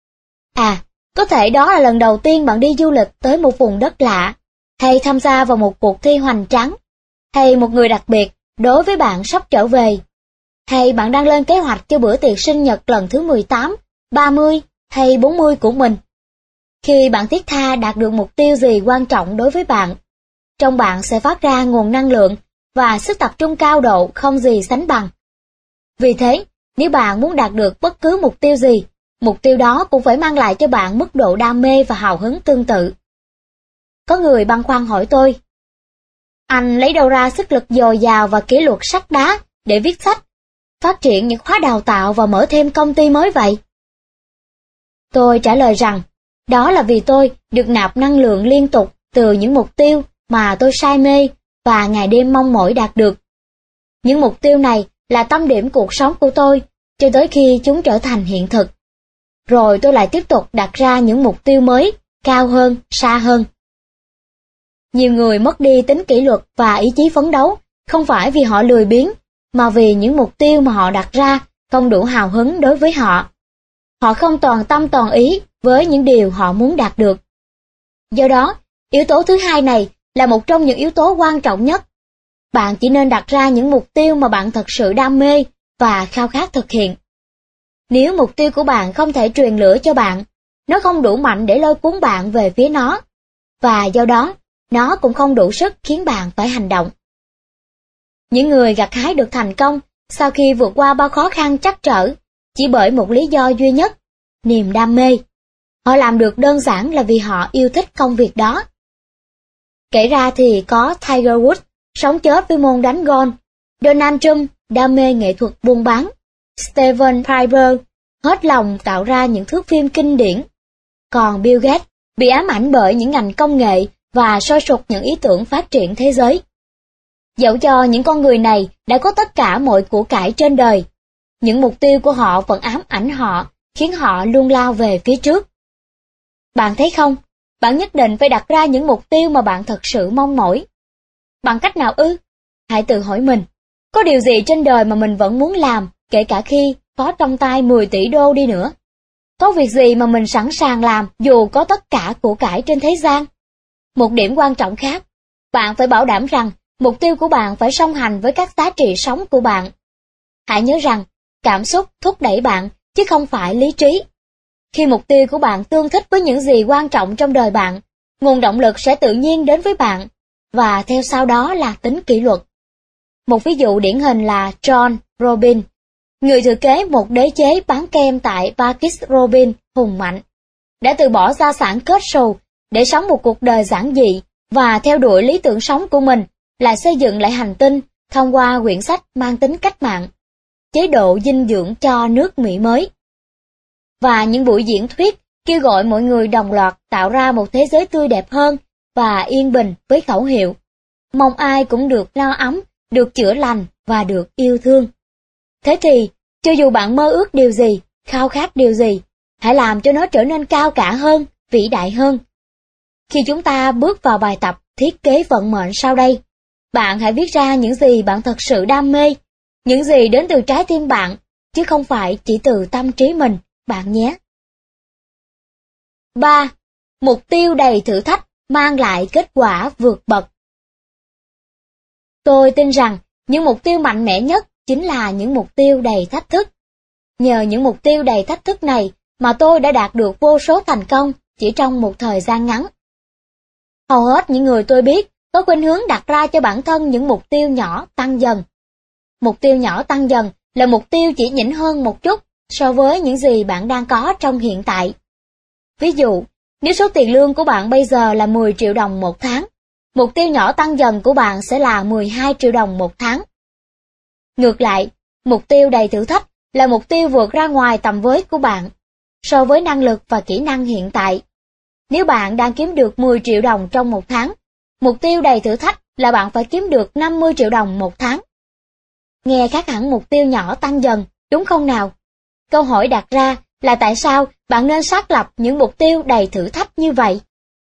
Có thể đó là lần đầu tiên bạn đi du lịch tới một vùng đất lạ, hay tham gia vào một cuộc thi hoành tráng, hay một người đặc biệt đối với bạn sắp trở về, hay bạn đang lên kế hoạch cho bữa tiệc sinh nhật lần thứ 18, 30 hay 40 của mình. Khi bạn thiết tha đạt được mục tiêu gì quan trọng đối với bạn, trong bạn sẽ phát ra nguồn năng lượng và sức tập trung cao độ không gì sánh bằng. Vì thế, nếu bạn muốn đạt được bất cứ mục tiêu gì, mục tiêu đó cũng phải mang lại cho bạn mức độ đam mê và hào hứng tương tự. Có người băn khoăn hỏi tôi, anh lấy đâu ra sức lực dồi dào và kỷ luật sắt đá để viết sách, phát triển những khóa đào tạo và mở thêm công ty mới vậy? Tôi trả lời rằng, đó là vì tôi được nạp năng lượng liên tục từ những mục tiêu mà tôi say mê và ngày đêm mong mỏi đạt được. Những mục tiêu này là tâm điểm cuộc sống của tôi cho tới khi chúng trở thành hiện thực. Rồi tôi lại tiếp tục đặt ra những mục tiêu mới, cao hơn, xa hơn. Nhiều người mất đi tính kỷ luật và ý chí phấn đấu, không phải vì họ lười biếng, mà vì những mục tiêu mà họ đặt ra không đủ hào hứng đối với họ. Họ không toàn tâm toàn ý với những điều họ muốn đạt được. Do đó, yếu tố thứ hai này là một trong những yếu tố quan trọng nhất. Bạn chỉ nên đặt ra những mục tiêu mà bạn thật sự đam mê và khao khát thực hiện. Nếu mục tiêu của bạn không thể truyền lửa cho bạn, nó không đủ mạnh để lôi cuốn bạn về phía nó, và do đó, nó cũng không đủ sức khiến bạn phải hành động. Những người gặt hái được thành công sau khi vượt qua bao khó khăn trắc trở, chỉ bởi một lý do duy nhất, niềm đam mê. Họ làm được đơn giản là vì họ yêu thích công việc đó. Kể ra thì có Tiger Woods, sống chết với môn đánh golf, Donald Trump, đam mê nghệ thuật buôn bán, Steven Spielberg, hết lòng tạo ra những thước phim kinh điển. Còn Bill Gates bị ám ảnh bởi những ngành công nghệ và sôi sục những ý tưởng phát triển thế giới. Dẫu cho những con người này đã có tất cả mọi của cải trên đời, những mục tiêu của họ vẫn ám ảnh họ, khiến họ luôn lao về phía trước. Bạn thấy không? Bạn nhất định phải đặt ra những mục tiêu mà bạn thật sự mong mỏi. Bằng cách nào ư? Hãy tự hỏi mình, có điều gì trên đời mà mình vẫn muốn làm, kể cả khi có trong tay 10 tỷ đô đi nữa? Có việc gì mà mình sẵn sàng làm dù có tất cả của cải trên thế gian? Một điểm quan trọng khác, bạn phải bảo đảm rằng mục tiêu của bạn phải song hành với các giá trị sống của bạn. Hãy nhớ rằng, cảm xúc thúc đẩy bạn, chứ không phải lý trí. Khi mục tiêu của bạn tương thích với những gì quan trọng trong đời bạn, nguồn động lực sẽ tự nhiên đến với bạn, và theo sau đó là tính kỷ luật. Một ví dụ điển hình là John Robin, người thừa kế một đế chế bán kem tại Baskin Robbins hùng mạnh, đã từ bỏ gia sản kết xù để sống một cuộc đời giản dị và theo đuổi lý tưởng sống của mình là xây dựng lại hành tinh thông qua quyển sách mang tính cách mạng, chế độ dinh dưỡng cho nước Mỹ mới. Và những buổi diễn thuyết kêu gọi mọi người đồng loạt tạo ra một thế giới tươi đẹp hơn và yên bình với khẩu hiệu mong ai cũng được no ấm, được chữa lành và được yêu thương. Thế thì, cho dù bạn mơ ước điều gì, khao khát điều gì, hãy làm cho nó trở nên cao cả hơn, vĩ đại hơn. Khi chúng ta bước vào bài tập thiết kế vận mệnh sau đây, bạn hãy viết ra những gì bạn thật sự đam mê, những gì đến từ trái tim bạn, chứ không phải chỉ từ tâm trí mình, bạn nhé. 3. Mục tiêu đầy thử thách mang lại kết quả vượt bậc. Tôi tin rằng những mục tiêu mạnh mẽ nhất chính là những mục tiêu đầy thách thức. Nhờ những mục tiêu đầy thách thức này mà tôi đã đạt được vô số thành công chỉ trong một thời gian ngắn. Hầu hết những người tôi biết có khuynh hướng đặt ra cho bản thân những mục tiêu nhỏ tăng dần. Mục tiêu nhỏ tăng dần là mục tiêu chỉ nhỉnh hơn một chút so với những gì bạn đang có trong hiện tại. Ví dụ, nếu số tiền lương của bạn bây giờ là 10 triệu đồng một tháng, mục tiêu nhỏ tăng dần của bạn sẽ là 12 triệu đồng một tháng. Ngược lại, mục tiêu đầy thử thách là mục tiêu vượt ra ngoài tầm với của bạn so với năng lực và kỹ năng hiện tại. Nếu bạn đang kiếm được 10 triệu đồng trong một tháng, mục tiêu đầy thử thách là bạn phải kiếm được 50 triệu đồng một tháng. Nghe khác hẳn mục tiêu nhỏ tăng dần, đúng không nào? Câu hỏi đặt ra là tại sao bạn nên xác lập những mục tiêu đầy thử thách như vậy?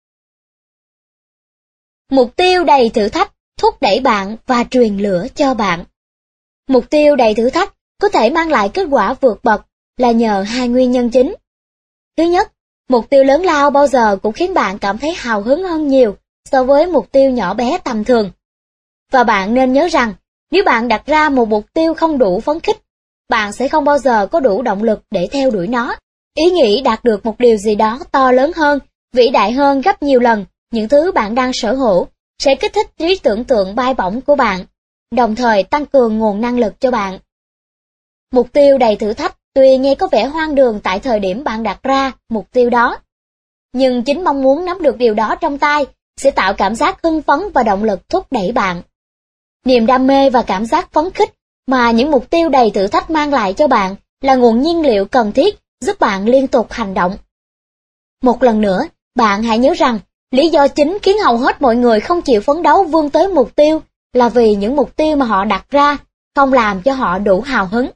Mục tiêu đầy thử thách thúc đẩy bạn và truyền lửa cho bạn. Mục tiêu đầy thử thách có thể mang lại kết quả vượt bậc là nhờ hai nguyên nhân chính. Thứ nhất, mục tiêu lớn lao bao giờ cũng khiến bạn cảm thấy hào hứng hơn nhiều so với mục tiêu nhỏ bé tầm thường. Và bạn nên nhớ rằng, nếu bạn đặt ra một mục tiêu không đủ phấn khích, bạn sẽ không bao giờ có đủ động lực để theo đuổi nó. Ý nghĩ đạt được một điều gì đó to lớn hơn, vĩ đại hơn gấp nhiều lần những thứ bạn đang sở hữu sẽ kích thích trí tưởng tượng bay bổng của bạn, đồng thời tăng cường nguồn năng lực cho bạn. Mục tiêu đầy thử thách tuy nghe có vẻ hoang đường tại thời điểm bạn đặt ra mục tiêu đó, nhưng chính mong muốn nắm được điều đó trong tay sẽ tạo cảm giác hưng phấn và động lực thúc đẩy bạn. Niềm đam mê và cảm giác phấn khích mà những mục tiêu đầy thử thách mang lại cho bạn là nguồn nhiên liệu cần thiết giúp bạn liên tục hành động. Một lần nữa, bạn hãy nhớ rằng, lý do chính khiến hầu hết mọi người không chịu phấn đấu vươn tới mục tiêu là vì những mục tiêu mà họ đặt ra không làm cho họ đủ hào hứng.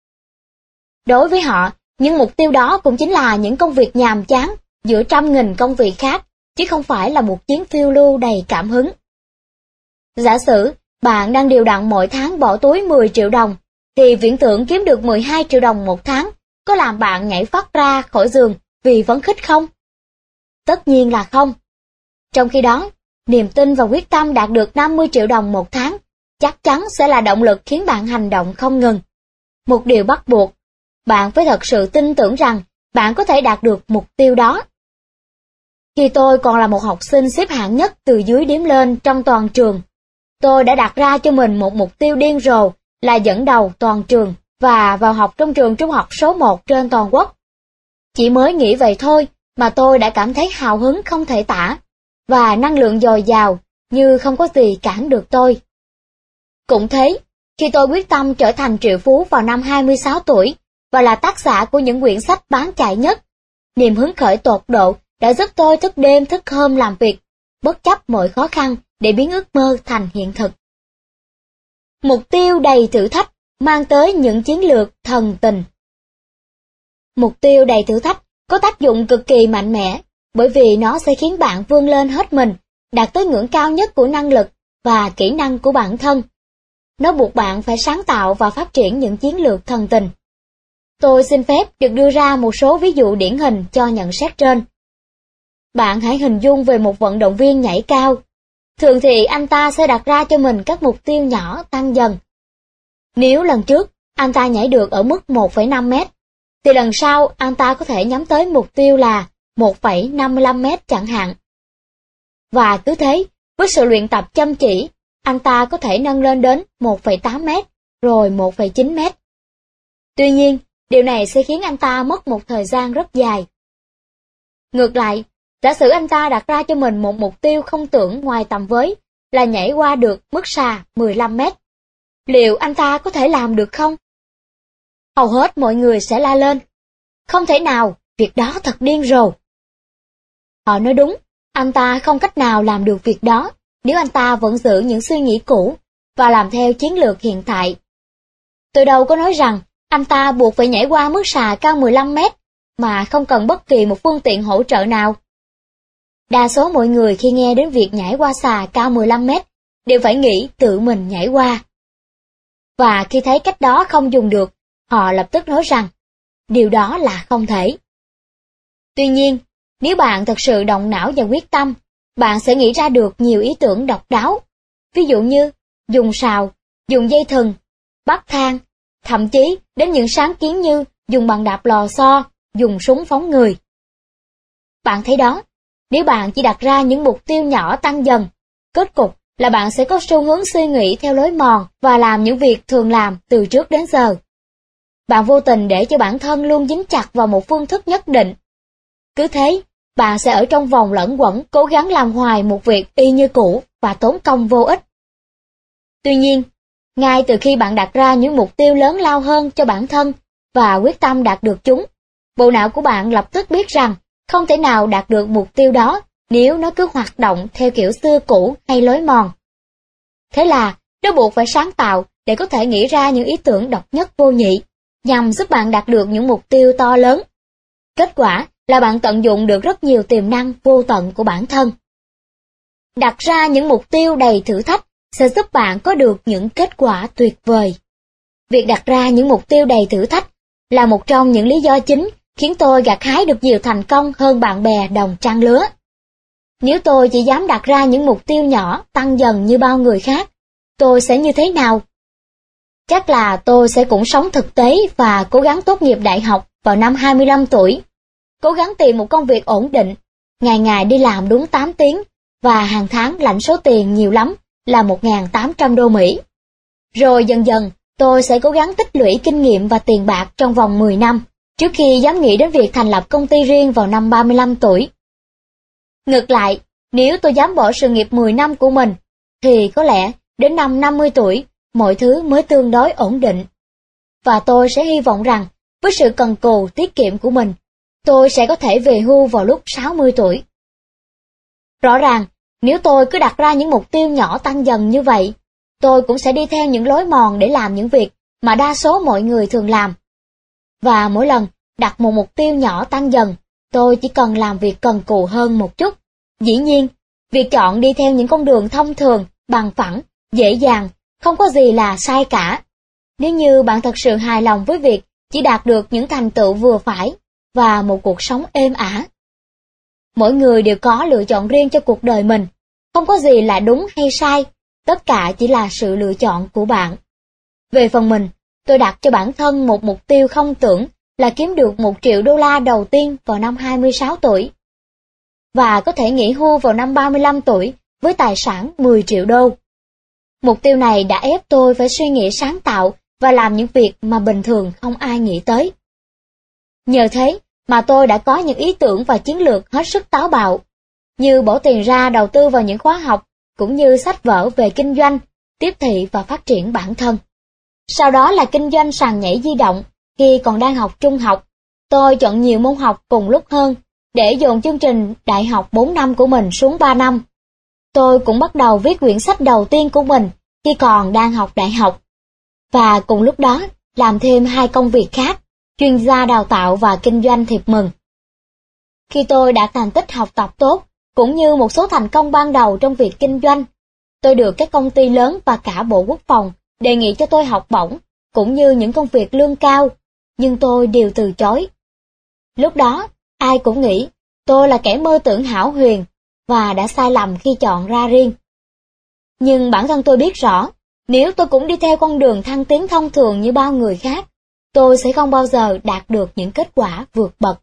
Đối với họ, những mục tiêu đó cũng chính là những công việc nhàm chán giữa trăm nghìn công việc khác, chứ không phải là một chuyến phiêu lưu đầy cảm hứng. Giả sử, bạn đang đều đặn mỗi tháng bỏ túi 10 triệu đồng, thì viễn tưởng kiếm được 12 triệu đồng một tháng có làm bạn nhảy phắt ra khỏi giường vì phấn khích không? Tất nhiên là không. Trong khi đó, niềm tin và quyết tâm đạt được 50 triệu đồng một tháng chắc chắn sẽ là động lực khiến bạn hành động không ngừng. Một điều bắt buộc, bạn phải thật sự tin tưởng rằng bạn có thể đạt được mục tiêu đó. Khi tôi còn là một học sinh xếp hạng nhất từ dưới đếm lên trong toàn trường, tôi đã đặt ra cho mình một mục tiêu điên rồ là dẫn đầu toàn trường và vào học trong trường trung học số 1 trên toàn quốc. Chỉ mới nghĩ vậy thôi mà tôi đã cảm thấy hào hứng không thể tả, và năng lượng dồi dào như không có gì cản được tôi. Cũng thế, khi tôi quyết tâm trở thành triệu phú vào năm 26 tuổi và là tác giả của những quyển sách bán chạy nhất, niềm hứng khởi tột độ đã giúp tôi thức đêm thức hôm làm việc, bất chấp mọi khó khăn để biến ước mơ thành hiện thực. Mục tiêu đầy thử thách mang tới những chiến lược thần tình. Mục tiêu đầy thử thách có tác dụng cực kỳ mạnh mẽ, bởi vì nó sẽ khiến bạn vươn lên hết mình, đạt tới ngưỡng cao nhất của năng lực và kỹ năng của bản thân. Nó buộc bạn phải sáng tạo và phát triển những chiến lược thần tình. Tôi xin phép được đưa ra một số ví dụ điển hình cho nhận xét trên. Bạn hãy hình dung về một vận động viên nhảy cao. Thường thì anh ta sẽ đặt ra cho mình các mục tiêu nhỏ tăng dần. Nếu lần trước anh ta nhảy được ở mức 1,5 mét, thì lần sau anh ta có thể nhắm tới mục tiêu là 1,55 mét chẳng hạn. Và cứ thế, với sự luyện tập chăm chỉ, anh ta có thể nâng lên đến 1,8 mét, rồi 1,9 mét. Tuy nhiên, điều này sẽ khiến anh ta mất một thời gian rất dài. Ngược lại, giả sử anh ta đặt ra cho mình một mục tiêu không tưởng ngoài tầm với là nhảy qua được mức xà 15 mét. Liệu anh ta có thể làm được không? Hầu hết mọi người sẽ la lên. Không thể nào, việc đó thật điên rồ. Họ nói đúng, anh ta không cách nào làm được việc đó nếu anh ta vẫn giữ những suy nghĩ cũ và làm theo chiến lược hiện tại. Tôi đâu có nói rằng anh ta buộc phải nhảy qua mức xà cao 15 mét mà không cần bất kỳ một phương tiện hỗ trợ nào. Đa số mọi người khi nghe đến việc nhảy qua xà cao 15 mét đều phải nghĩ tự mình nhảy qua. Và khi thấy cách đó không dùng được, họ lập tức nói rằng điều đó là không thể. Tuy nhiên, nếu bạn thật sự động não và quyết tâm, bạn sẽ nghĩ ra được nhiều ý tưởng độc đáo. Ví dụ như dùng sào, dùng dây thừng, bắt thang, thậm chí đến những sáng kiến như dùng bằng đạp lò xo, dùng súng phóng người. Bạn thấy đó, nếu bạn chỉ đặt ra những mục tiêu nhỏ tăng dần, kết cục là bạn sẽ có xu hướng suy nghĩ theo lối mòn và làm những việc thường làm từ trước đến giờ. Bạn vô tình để cho bản thân luôn dính chặt vào một phương thức nhất định. Cứ thế, bạn sẽ ở trong vòng lẩn quẩn cố gắng làm hoài một việc y như cũ và tốn công vô ích. Tuy nhiên, ngay từ khi bạn đặt ra những mục tiêu lớn lao hơn cho bản thân, và quyết tâm đạt được chúng, bộ não của bạn lập tức biết rằng không thể nào đạt được mục tiêu đó nếu nó cứ hoạt động theo kiểu xưa cũ hay lối mòn. Thế là nó buộc phải sáng tạo để có thể nghĩ ra những ý tưởng độc nhất vô nhị, nhằm giúp bạn đạt được những mục tiêu to lớn. Kết quả là bạn tận dụng được rất nhiều tiềm năng vô tận của bản thân. Đặt ra những mục tiêu đầy thử thách sẽ giúp bạn có được những kết quả tuyệt vời. Việc đặt ra những mục tiêu đầy thử thách là một trong những lý do chính khiến tôi gặt hái được nhiều thành công hơn bạn bè đồng trang lứa. Nếu tôi chỉ dám đặt ra những mục tiêu nhỏ tăng dần như bao người khác, tôi sẽ như thế nào? Chắc là tôi sẽ cũng sống thực tế và cố gắng tốt nghiệp đại học vào năm 25 tuổi. Cố gắng tìm một công việc ổn định, ngày ngày đi làm đúng 8 tiếng và hàng tháng lãnh số tiền nhiều lắm là 1.800 đô Mỹ. Rồi dần dần, tôi sẽ cố gắng tích lũy kinh nghiệm và tiền bạc trong vòng 10 năm, trước khi dám nghĩ đến việc thành lập công ty riêng vào năm 35 tuổi. Ngược lại, nếu tôi dám bỏ sự nghiệp 10 năm của mình, thì có lẽ đến năm 50 tuổi, mọi thứ mới tương đối ổn định. Và tôi sẽ hy vọng rằng, với sự cần cù tiết kiệm của mình, tôi sẽ có thể về hưu vào lúc 60 tuổi. Rõ ràng, nếu tôi cứ đặt ra những mục tiêu nhỏ tăng dần như vậy, tôi cũng sẽ đi theo những lối mòn để làm những việc mà đa số mọi người thường làm. Và mỗi lần đặt một mục tiêu nhỏ tăng dần, tôi chỉ cần làm việc cần cù hơn một chút. Dĩ nhiên, việc chọn đi theo những con đường thông thường, bằng phẳng, dễ dàng, không có gì là sai cả. Nếu như bạn thật sự hài lòng với việc chỉ đạt được những thành tựu vừa phải và một cuộc sống êm ả. Mỗi người đều có lựa chọn riêng cho cuộc đời mình, không có gì là đúng hay sai, tất cả chỉ là sự lựa chọn của bạn. Về phần mình, tôi đặt cho bản thân một mục tiêu không tưởng là kiếm được 1 triệu đô la đầu tiên vào năm 26 tuổi. Và có thể nghỉ hưu vào năm 35 tuổi với tài sản 10 triệu đô. Mục tiêu này đã ép tôi phải suy nghĩ sáng tạo và làm những việc mà bình thường không ai nghĩ tới. Nhờ thế mà tôi đã có những ý tưởng và chiến lược hết sức táo bạo, như bỏ tiền ra đầu tư vào những khóa học, cũng như sách vở về kinh doanh, tiếp thị và phát triển bản thân. Sau đó là kinh doanh sàn nhảy di động. Khi còn đang học trung học, tôi chọn nhiều môn học cùng lúc hơn, để dồn chương trình đại học 4 năm của mình xuống 3 năm. Tôi cũng bắt đầu viết quyển sách đầu tiên của mình khi còn đang học đại học. Và cùng lúc đó, làm thêm 2 công việc khác, chuyên gia đào tạo và kinh doanh thiệp mừng. Khi tôi đã thành tích học tập tốt, cũng như một số thành công ban đầu trong việc kinh doanh, tôi được các công ty lớn và cả Bộ Quốc phòng đề nghị cho tôi học bổng, cũng như những công việc lương cao, nhưng tôi đều từ chối. Lúc đó, ai cũng nghĩ tôi là kẻ mơ tưởng hão huyền và đã sai lầm khi chọn ra riêng. Nhưng bản thân tôi biết rõ, nếu tôi cũng đi theo con đường thăng tiến thông thường như bao người khác, tôi sẽ không bao giờ đạt được những kết quả vượt bậc.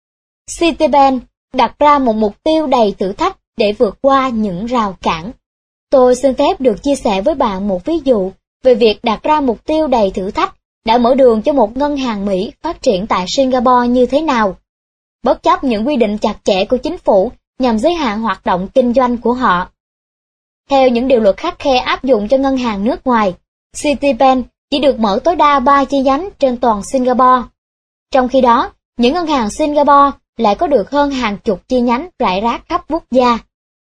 Citibank đặt ra một mục tiêu đầy thử thách để vượt qua những rào cản. Tôi xin phép được chia sẻ với bạn một ví dụ về việc đặt ra mục tiêu đầy thử thách đã mở đường cho một ngân hàng Mỹ phát triển tại Singapore như thế nào, bất chấp những quy định chặt chẽ của chính phủ nhằm giới hạn hoạt động kinh doanh của họ. Theo những điều luật khắt khe áp dụng cho ngân hàng nước ngoài, Citibank chỉ được mở tối đa 3 chi nhánh trên toàn Singapore. Trong khi đó, những ngân hàng Singapore lại có được hơn hàng chục chi nhánh rải rác khắp quốc gia.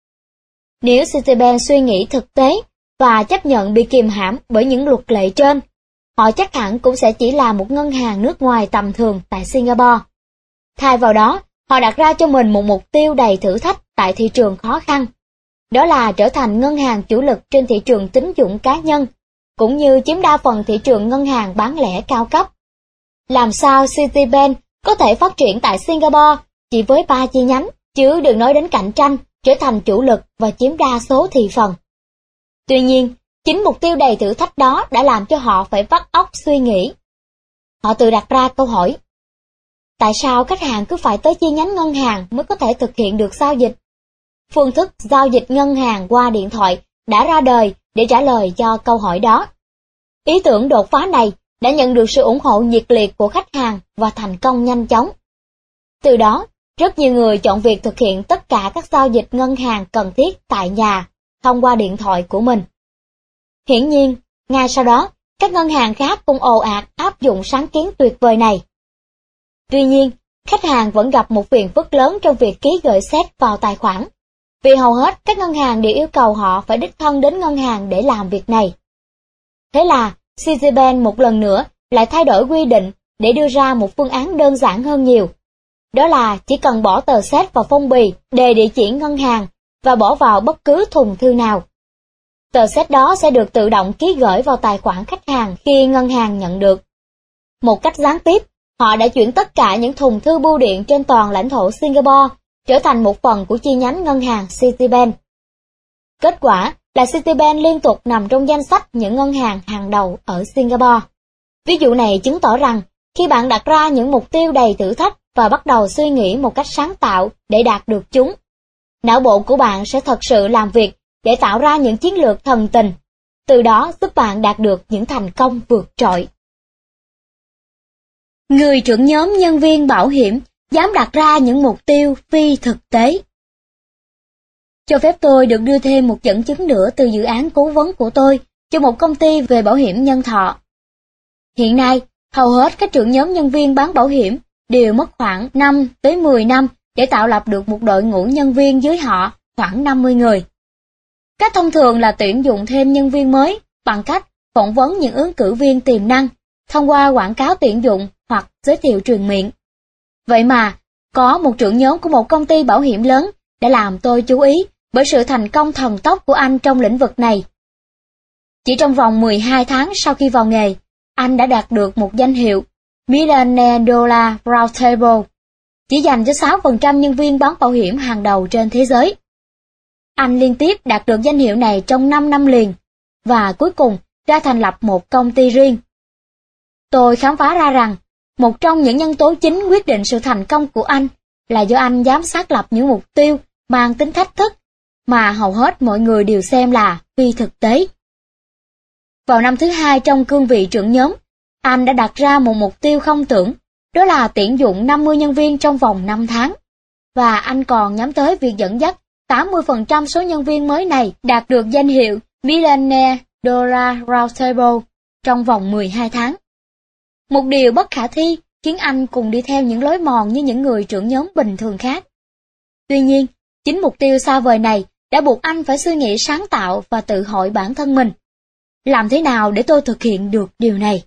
Nếu Citibank suy nghĩ thực tế và chấp nhận bị kìm hãm bởi những luật lệ trên, họ chắc hẳn cũng sẽ chỉ là một ngân hàng nước ngoài tầm thường tại Singapore. Thay vào đó, họ đặt ra cho mình một mục tiêu đầy thử thách tại thị trường khó khăn. Đó là trở thành ngân hàng chủ lực trên thị trường tín dụng cá nhân, cũng như chiếm đa phần thị trường ngân hàng bán lẻ cao cấp. Làm sao Citibank có thể phát triển tại Singapore chỉ với 3 chi nhánh, chứ đừng nói đến cạnh tranh, trở thành chủ lực và chiếm đa số thị phần. Tuy nhiên, chính mục tiêu đầy thử thách đó đã làm cho họ phải vắt óc suy nghĩ. Họ tự đặt ra câu hỏi: tại sao khách hàng cứ phải tới chi nhánh ngân hàng mới có thể thực hiện được giao dịch? Phương thức giao dịch ngân hàng qua điện thoại đã ra đời để trả lời cho câu hỏi đó. Ý tưởng đột phá này đã nhận được sự ủng hộ nhiệt liệt của khách hàng và thành công nhanh chóng. Từ đó, rất nhiều người chọn việc thực hiện tất cả các giao dịch ngân hàng cần thiết tại nhà, thông qua điện thoại của mình. Hiển nhiên, ngay sau đó, các ngân hàng khác cũng ồ ạt áp dụng sáng kiến tuyệt vời này. Tuy nhiên, khách hàng vẫn gặp một phiền phức lớn trong việc ký gửi séc vào tài khoản, vì hầu hết các ngân hàng đều yêu cầu họ phải đích thân đến ngân hàng để làm việc này. Thế là, Citibank một lần nữa lại thay đổi quy định để đưa ra một phương án đơn giản hơn nhiều. Đó là chỉ cần bỏ tờ séc vào phong bì đề địa chỉ ngân hàng và bỏ vào bất cứ thùng thư nào. Tờ séc đó sẽ được tự động ký gửi vào tài khoản khách hàng khi ngân hàng nhận được. Một cách gián tiếp, họ đã chuyển tất cả những thùng thư bưu điện trên toàn lãnh thổ Singapore trở thành một phần của chi nhánh ngân hàng Citibank. Kết quả là Citibank liên tục nằm trong danh sách những ngân hàng hàng đầu ở Singapore. Ví dụ này chứng tỏ rằng, khi bạn đặt ra những mục tiêu đầy thử thách và bắt đầu suy nghĩ một cách sáng tạo để đạt được chúng, não bộ của bạn sẽ thật sự làm việc để tạo ra những chiến lược thần tình, từ đó giúp bạn đạt được những thành công vượt trội. Người trưởng nhóm nhân viên bảo hiểm dám đặt ra những mục tiêu phi thực tế. Cho phép tôi được đưa thêm một dẫn chứng nữa từ dự án cố vấn của tôi cho một công ty về bảo hiểm nhân thọ. Hiện nay, hầu hết các trưởng nhóm nhân viên bán bảo hiểm đều mất khoảng 5 tới 10 năm để tạo lập được một đội ngũ nhân viên dưới họ khoảng 50 người. Cách thông thường là tuyển dụng thêm nhân viên mới bằng cách phỏng vấn những ứng cử viên tiềm năng thông qua quảng cáo tuyển dụng hoặc giới thiệu truyền miệng. Vậy mà, có một trưởng nhóm của một công ty bảo hiểm lớn đã làm tôi chú ý bởi sự thành công thần tốc của anh trong lĩnh vực này. Chỉ trong vòng 12 tháng sau khi vào nghề, anh đã đạt được một danh hiệu Millionaire Dollar Roundtable, chỉ dành cho 6% nhân viên bán bảo hiểm hàng đầu trên thế giới. Anh liên tiếp đạt được danh hiệu này trong 5 năm liền, và cuối cùng ra thành lập một công ty riêng. Tôi khám phá ra rằng, một trong những nhân tố chính quyết định sự thành công của anh là do anh dám xác lập những mục tiêu mang tính thách thức mà hầu hết mọi người đều xem là phi thực tế. Vào năm thứ 2 trong cương vị trưởng nhóm, anh đã đặt ra một mục tiêu không tưởng, đó là tuyển dụng 50 nhân viên trong vòng 5 tháng. Và anh còn nhắm tới việc dẫn dắt 80% số nhân viên mới này đạt được danh hiệu Millionaire Dollar Roundtable trong vòng 12 tháng. Một điều bất khả thi khiến anh cùng đi theo những lối mòn như những người trưởng nhóm bình thường khác. Tuy nhiên, chính mục tiêu xa vời này đã buộc anh phải suy nghĩ sáng tạo và tự hỏi bản thân mình. Làm thế nào để tôi thực hiện được điều này?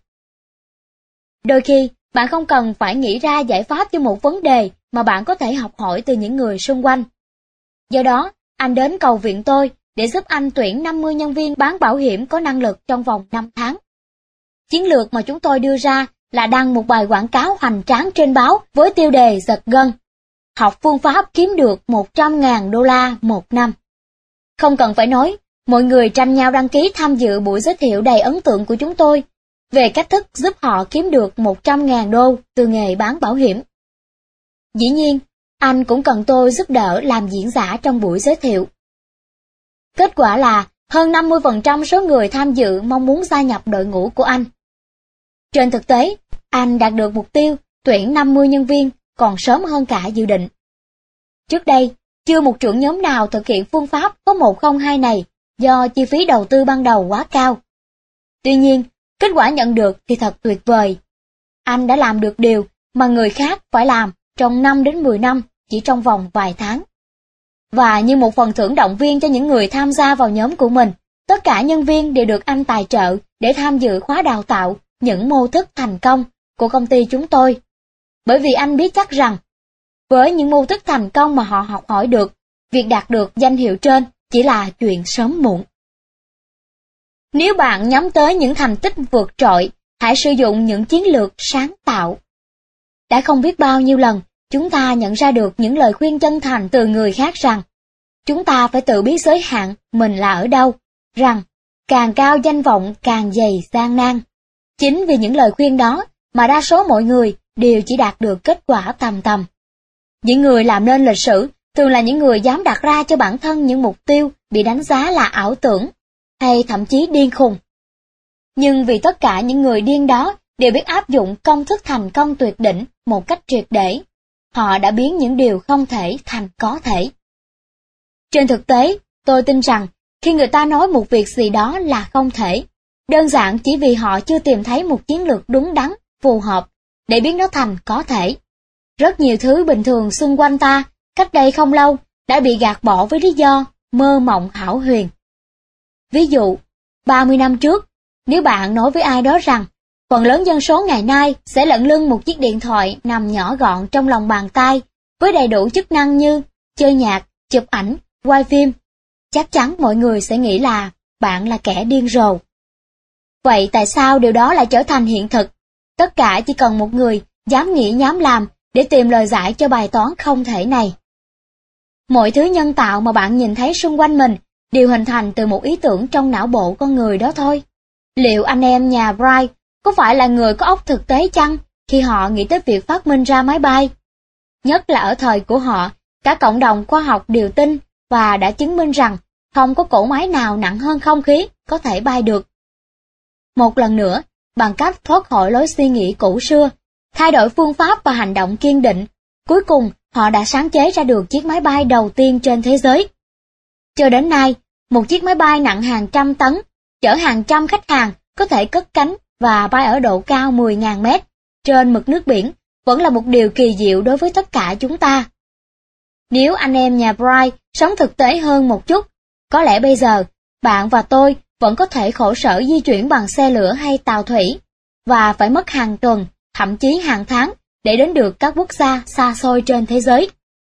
Đôi khi, bạn không cần phải nghĩ ra giải pháp cho một vấn đề mà bạn có thể học hỏi từ những người xung quanh. Do đó, anh đến cầu viện tôi để giúp anh tuyển 50 nhân viên bán bảo hiểm có năng lực trong vòng 5 tháng. Chiến lược mà chúng tôi đưa ra là đăng một bài quảng cáo hoành tráng trên báo với tiêu đề giật gân: học phương pháp kiếm được 100.000 đô la một năm. Không cần phải nói, mọi người tranh nhau đăng ký tham dự buổi giới thiệu đầy ấn tượng của chúng tôi về cách thức giúp họ kiếm được 100.000 đô từ nghề bán bảo hiểm. Dĩ nhiên, anh cũng cần tôi giúp đỡ làm diễn giả trong buổi giới thiệu. Kết quả là hơn 50% số người tham dự mong muốn gia nhập đội ngũ của anh. Trên thực tế, anh đạt được mục tiêu tuyển 50 nhân viên còn sớm hơn cả dự định. Trước đây, chưa một trưởng nhóm nào thực hiện phương pháp có 102 này do chi phí đầu tư ban đầu quá cao. Tuy nhiên, kết quả nhận được thì thật tuyệt vời. Anh đã làm được điều mà người khác phải làm trong 5 đến 10 năm chỉ trong vòng vài tháng. Và như một phần thưởng động viên cho những người tham gia vào nhóm của mình, tất cả nhân viên đều được anh tài trợ để tham dự khóa đào tạo những mô thức thành công của công ty chúng tôi. Bởi vì anh biết chắc rằng, với những mô thức thành công mà họ học hỏi được, việc đạt được danh hiệu trên chỉ là chuyện sớm muộn. Nếu bạn nhắm tới những thành tích vượt trội, hãy sử dụng những chiến lược sáng tạo. Đã không biết bao nhiêu lần, chúng ta nhận ra được những lời khuyên chân thành từ người khác rằng, chúng ta phải tự biết giới hạn mình là ở đâu, rằng càng cao danh vọng càng dày gian nan. Chính vì những lời khuyên đó mà đa số mọi người đều chỉ đạt được kết quả tầm tầm. Những người làm nên lịch sử thường là những người dám đặt ra cho bản thân những mục tiêu bị đánh giá là ảo tưởng, hay thậm chí điên khùng. Nhưng vì tất cả những người điên đó đều biết áp dụng công thức thành công tuyệt đỉnh một cách triệt để, họ đã biến những điều không thể thành có thể. Trên thực tế, tôi tin rằng khi người ta nói một việc gì đó là không thể, đơn giản chỉ vì họ chưa tìm thấy một chiến lược đúng đắn, phù hợp, để biến nó thành có thể. Rất nhiều thứ bình thường xung quanh ta, cách đây không lâu, đã bị gạt bỏ với lý do mơ mộng hão huyền. Ví dụ, 30 năm trước, nếu bạn nói với ai đó rằng phần lớn dân số ngày nay sẽ lận lưng một chiếc điện thoại nằm nhỏ gọn trong lòng bàn tay, với đầy đủ chức năng như chơi nhạc, chụp ảnh, quay phim, chắc chắn mọi người sẽ nghĩ là bạn là kẻ điên rồ. Vậy tại sao điều đó lại trở thành hiện thực? Tất cả chỉ cần một người dám nghĩ dám làm để tìm lời giải cho bài toán không thể này. Mọi thứ nhân tạo mà bạn nhìn thấy xung quanh mình đều hình thành từ một ý tưởng trong não bộ con người đó thôi. Liệu anh em nhà Wright có phải là người có óc thực tế chăng khi họ nghĩ tới việc phát minh ra máy bay? Nhất là ở thời của họ, cả cộng đồng khoa học đều tin và đã chứng minh rằng không có cỗ máy nào nặng hơn không khí có thể bay được. Một lần nữa, bằng cách thoát khỏi lối suy nghĩ cũ xưa, thay đổi phương pháp và hành động kiên định, cuối cùng họ đã sáng chế ra được chiếc máy bay đầu tiên trên thế giới. Cho đến nay, một chiếc máy bay nặng hàng trăm tấn, chở hàng trăm khách hàng có thể cất cánh và bay ở độ cao 10.000 mét trên mực nước biển vẫn là một điều kỳ diệu đối với tất cả chúng ta. Nếu anh em nhà Bright sống thực tế hơn một chút, có lẽ bây giờ bạn và tôi vẫn có thể khổ sở di chuyển bằng xe lửa hay tàu thủy, và phải mất hàng tuần, thậm chí hàng tháng để đến được các quốc gia xa xôi trên thế giới.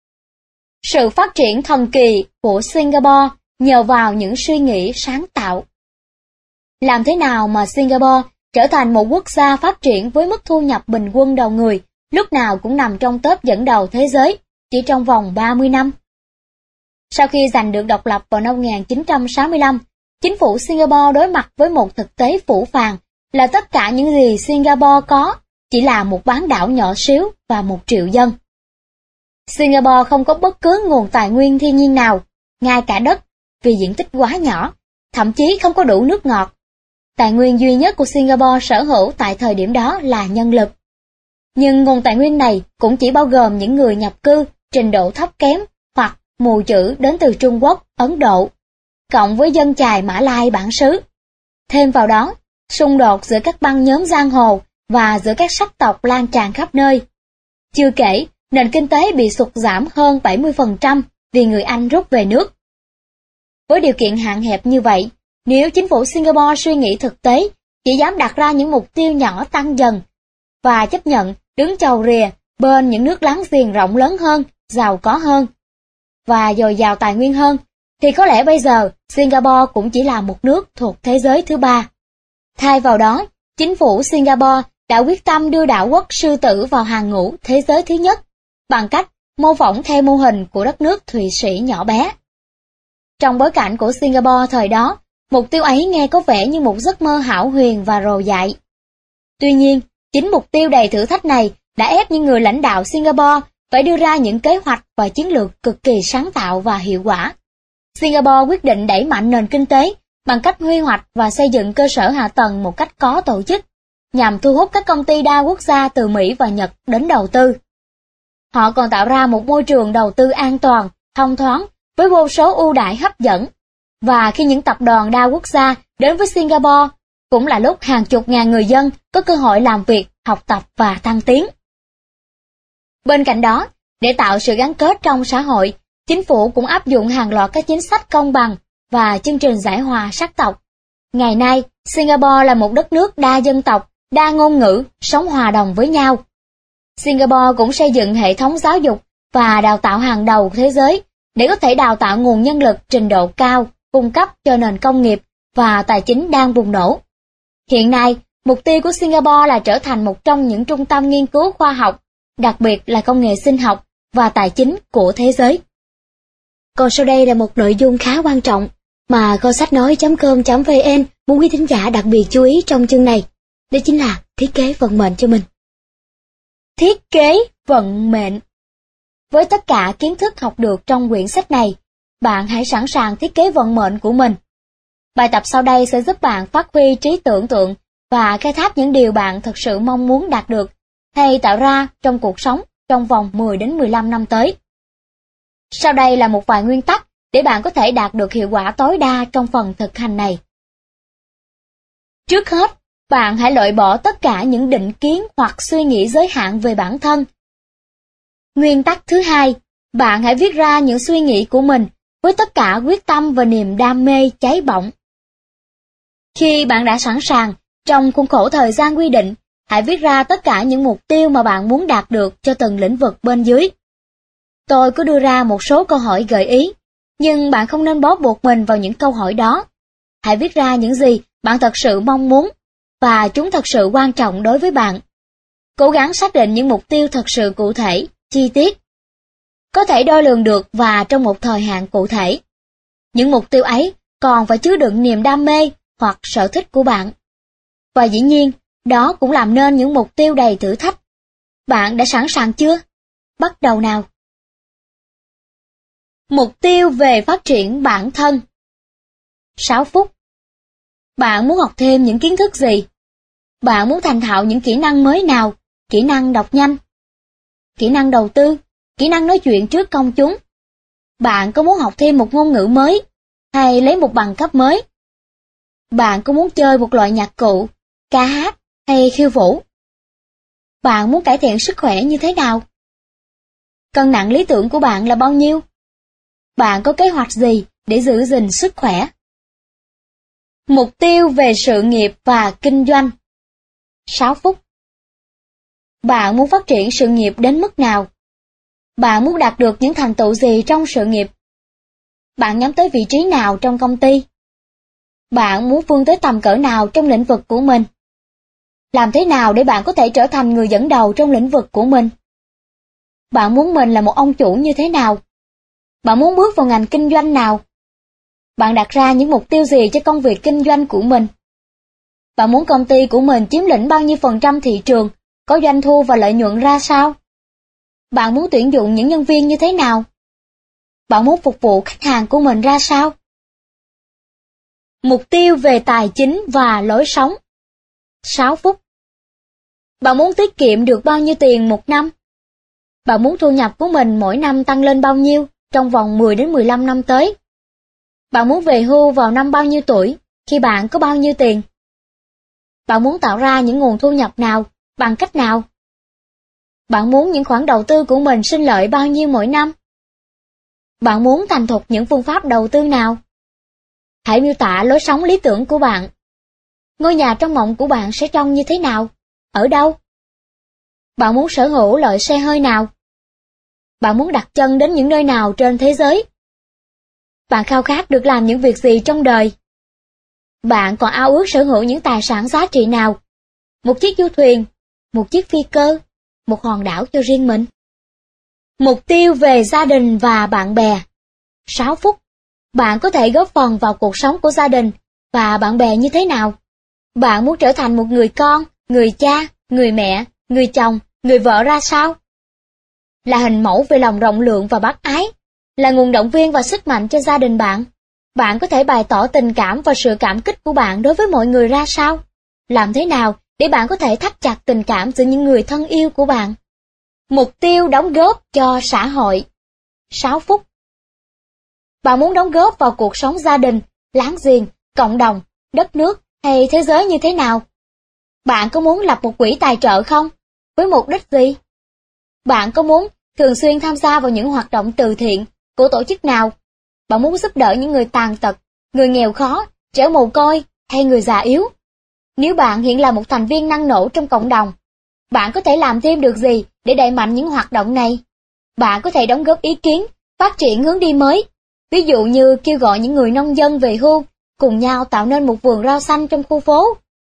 Sự phát triển thần kỳ của Singapore nhờ vào những suy nghĩ sáng tạo. Làm thế nào mà Singapore trở thành một quốc gia phát triển với mức thu nhập bình quân đầu người lúc nào cũng nằm trong top dẫn đầu thế giới chỉ trong vòng 30 năm? Sau khi giành được độc lập vào năm 1965, chính phủ Singapore đối mặt với một thực tế phũ phàng là tất cả những gì Singapore có chỉ là một bán đảo nhỏ xíu và 1 triệu dân. Singapore không có bất cứ nguồn tài nguyên thiên nhiên nào, ngay cả đất, vì diện tích quá nhỏ, thậm chí không có đủ nước ngọt. Tài nguyên duy nhất của Singapore sở hữu tại thời điểm đó là nhân lực. Nhưng nguồn tài nguyên này cũng chỉ bao gồm những người nhập cư trình độ thấp kém hoặc mù chữ đến từ Trung Quốc, Ấn Độ, cộng với dân chài Mã Lai bản xứ. Thêm vào đó, xung đột giữa các băng nhóm giang hồ và giữa các sắc tộc lan tràn khắp nơi. Chưa kể, nền kinh tế bị sụt giảm hơn 70% vì người Anh rút về nước. Với điều kiện hạn hẹp như vậy, nếu chính phủ Singapore suy nghĩ thực tế, chỉ dám đặt ra những mục tiêu nhỏ tăng dần và chấp nhận đứng chầu rìa bên những nước láng giềng rộng lớn hơn, giàu có hơn và dồi dào tài nguyên hơn, thì có lẽ bây giờ Singapore cũng chỉ là một nước thuộc thế giới thứ 3. Thay vào đó, chính phủ Singapore đã quyết tâm đưa đảo quốc sư tử vào hàng ngũ thế giới thứ nhất bằng cách mô phỏng theo mô hình của đất nước Thụy Sĩ nhỏ bé. Trong bối cảnh của Singapore thời đó, mục tiêu ấy nghe có vẻ như một giấc mơ hão huyền và rồ dại. Tuy nhiên, chính mục tiêu đầy thử thách này đã ép những người lãnh đạo Singapore phải đưa ra những kế hoạch và chiến lược cực kỳ sáng tạo và hiệu quả. Singapore quyết định đẩy mạnh nền kinh tế bằng cách quy hoạch và xây dựng cơ sở hạ tầng một cách có tổ chức, nhằm thu hút các công ty đa quốc gia từ Mỹ và Nhật đến đầu tư. Họ còn tạo ra một môi trường đầu tư an toàn, thông thoáng, với vô số ưu đãi hấp dẫn. Và khi những tập đoàn đa quốc gia đến với Singapore, cũng là lúc hàng chục ngàn người dân có cơ hội làm việc, học tập và thăng tiến. Bên cạnh đó, để tạo sự gắn kết trong xã hội, chính phủ cũng áp dụng hàng loạt các chính sách công bằng và chương trình giải hòa sắc tộc. Ngày nay, Singapore là một đất nước đa dân tộc, đa ngôn ngữ, sống hòa đồng với nhau. Singapore cũng xây dựng hệ thống giáo dục và đào tạo hàng đầu thế giới để có thể đào tạo nguồn nhân lực trình độ cao, cung cấp cho nền công nghiệp và tài chính đang bùng nổ. Hiện nay, mục tiêu của Singapore là trở thành một trong những trung tâm nghiên cứu khoa học, đặc biệt là công nghệ sinh học và tài chính của thế giới. Còn sau đây là một nội dung khá quan trọng mà kho sách nói.com.vn muốn quý thính giả đặc biệt chú ý trong chương này. Đó chính là thiết kế vận mệnh cho mình. Thiết kế vận mệnh. Với tất cả kiến thức học được trong quyển sách này, bạn hãy sẵn sàng thiết kế vận mệnh của mình. Bài tập sau đây sẽ giúp bạn phát huy trí tưởng tượng và khai thác những điều bạn thực sự mong muốn đạt được hay tạo ra trong cuộc sống trong vòng 10 đến 15 năm tới. Sau đây là một vài nguyên tắc để bạn có thể đạt được hiệu quả tối đa trong phần thực hành này. Trước hết, bạn hãy loại bỏ tất cả những định kiến hoặc suy nghĩ giới hạn về bản thân. Nguyên tắc thứ hai, bạn hãy viết ra những suy nghĩ của mình với tất cả quyết tâm và niềm đam mê cháy bỏng. Khi bạn đã sẵn sàng, trong khuôn khổ thời gian quy định, hãy viết ra tất cả những mục tiêu mà bạn muốn đạt được cho từng lĩnh vực bên dưới. Tôi có đưa ra một số câu hỏi gợi ý, nhưng bạn không nên bó buộc mình vào những câu hỏi đó. Hãy viết ra những gì bạn thật sự mong muốn, và chúng thật sự quan trọng đối với bạn. Cố gắng xác định những mục tiêu thật sự cụ thể, chi tiết, có thể đo lường được và trong một thời hạn cụ thể. Những mục tiêu ấy còn phải chứa đựng niềm đam mê hoặc sở thích của bạn. Và dĩ nhiên, đó cũng làm nên những mục tiêu đầy thử thách. Bạn đã sẵn sàng chưa? Bắt đầu nào! Mục tiêu về phát triển bản thân. 6 phút. Bạn muốn học thêm những kiến thức gì? Bạn muốn thành thạo những kỹ năng mới nào? Kỹ năng đọc nhanh, kỹ năng đầu tư, kỹ năng nói chuyện trước công chúng. Bạn có muốn học thêm một ngôn ngữ mới, hay lấy một bằng cấp mới? Bạn có muốn chơi một loại nhạc cụ, ca hát hay khiêu vũ? Bạn muốn cải thiện sức khỏe như thế nào? Cân nặng lý tưởng của bạn là bao nhiêu? Bạn có kế hoạch gì để giữ gìn sức khỏe? Mục tiêu về sự nghiệp và kinh doanh. 6 phút. Bạn muốn phát triển sự nghiệp đến mức nào? Bạn muốn đạt được những thành tựu gì trong sự nghiệp? Bạn nhắm tới vị trí nào trong công ty? Bạn muốn vươn tới tầm cỡ nào trong lĩnh vực của mình? Làm thế nào để bạn có thể trở thành người dẫn đầu trong lĩnh vực của mình? Bạn muốn mình là một ông chủ như thế nào? Bạn muốn bước vào ngành kinh doanh nào? Bạn đặt ra những mục tiêu gì cho công việc kinh doanh của mình? Bạn muốn công ty của mình chiếm lĩnh bao nhiêu % thị trường, có doanh thu và lợi nhuận ra sao? Bạn muốn tuyển dụng những nhân viên như thế nào? Bạn muốn phục vụ khách hàng của mình ra sao? Mục tiêu về tài chính và lối sống. 6 phút. Bạn muốn tiết kiệm được bao nhiêu tiền một năm? Bạn muốn thu nhập của mình mỗi năm tăng lên bao nhiêu trong vòng 10 đến 15 năm tới? Bạn muốn về hưu vào năm bao nhiêu tuổi, khi bạn có bao nhiêu tiền? Bạn muốn tạo ra những nguồn thu nhập nào, bằng cách nào? Bạn muốn những khoản đầu tư của mình sinh lợi bao nhiêu mỗi năm? Bạn muốn thành thục những phương pháp đầu tư nào? Hãy miêu tả lối sống lý tưởng của bạn. Ngôi nhà trong mộng của bạn sẽ trông như thế nào? Ở đâu? Bạn muốn sở hữu loại xe hơi nào? Bạn muốn đặt chân đến những nơi nào trên thế giới? Bạn khao khát được làm những việc gì trong đời? Bạn còn ao ước sở hữu những tài sản giá trị nào? Một chiếc du thuyền, một chiếc phi cơ, một hòn đảo cho riêng mình. Mục tiêu về gia đình và bạn bè. 6 phút. Bạn có thể góp phần vào cuộc sống của gia đình và bạn bè như thế nào? Bạn muốn trở thành một người con, người cha, người mẹ, người chồng, người vợ ra sao? Là hình mẫu về lòng rộng lượng và bác ái, là nguồn động viên và sức mạnh cho gia đình bạn. Bạn có thể bày tỏ tình cảm và sự cảm kích của bạn đối với mọi người ra sao? Làm thế nào để bạn có thể thắt chặt tình cảm giữa những người thân yêu của bạn? Mục tiêu đóng góp cho xã hội. 6 phút. Bạn muốn đóng góp vào cuộc sống gia đình, láng giềng, cộng đồng, đất nước hay thế giới như thế nào? Bạn có muốn lập một quỹ tài trợ không? Với mục đích gì? Bạn có muốn thường xuyên tham gia vào những hoạt động từ thiện của tổ chức nào? Bạn muốn giúp đỡ những người tàn tật, người nghèo khó, trẻ mồ côi hay người già yếu? Nếu bạn hiện là một thành viên năng nổ trong cộng đồng, bạn có thể làm thêm được gì để đẩy mạnh những hoạt động này? Bạn có thể đóng góp ý kiến, phát triển hướng đi mới, ví dụ như kêu gọi những người nông dân về hưu, cùng nhau tạo nên một vườn rau xanh trong khu phố.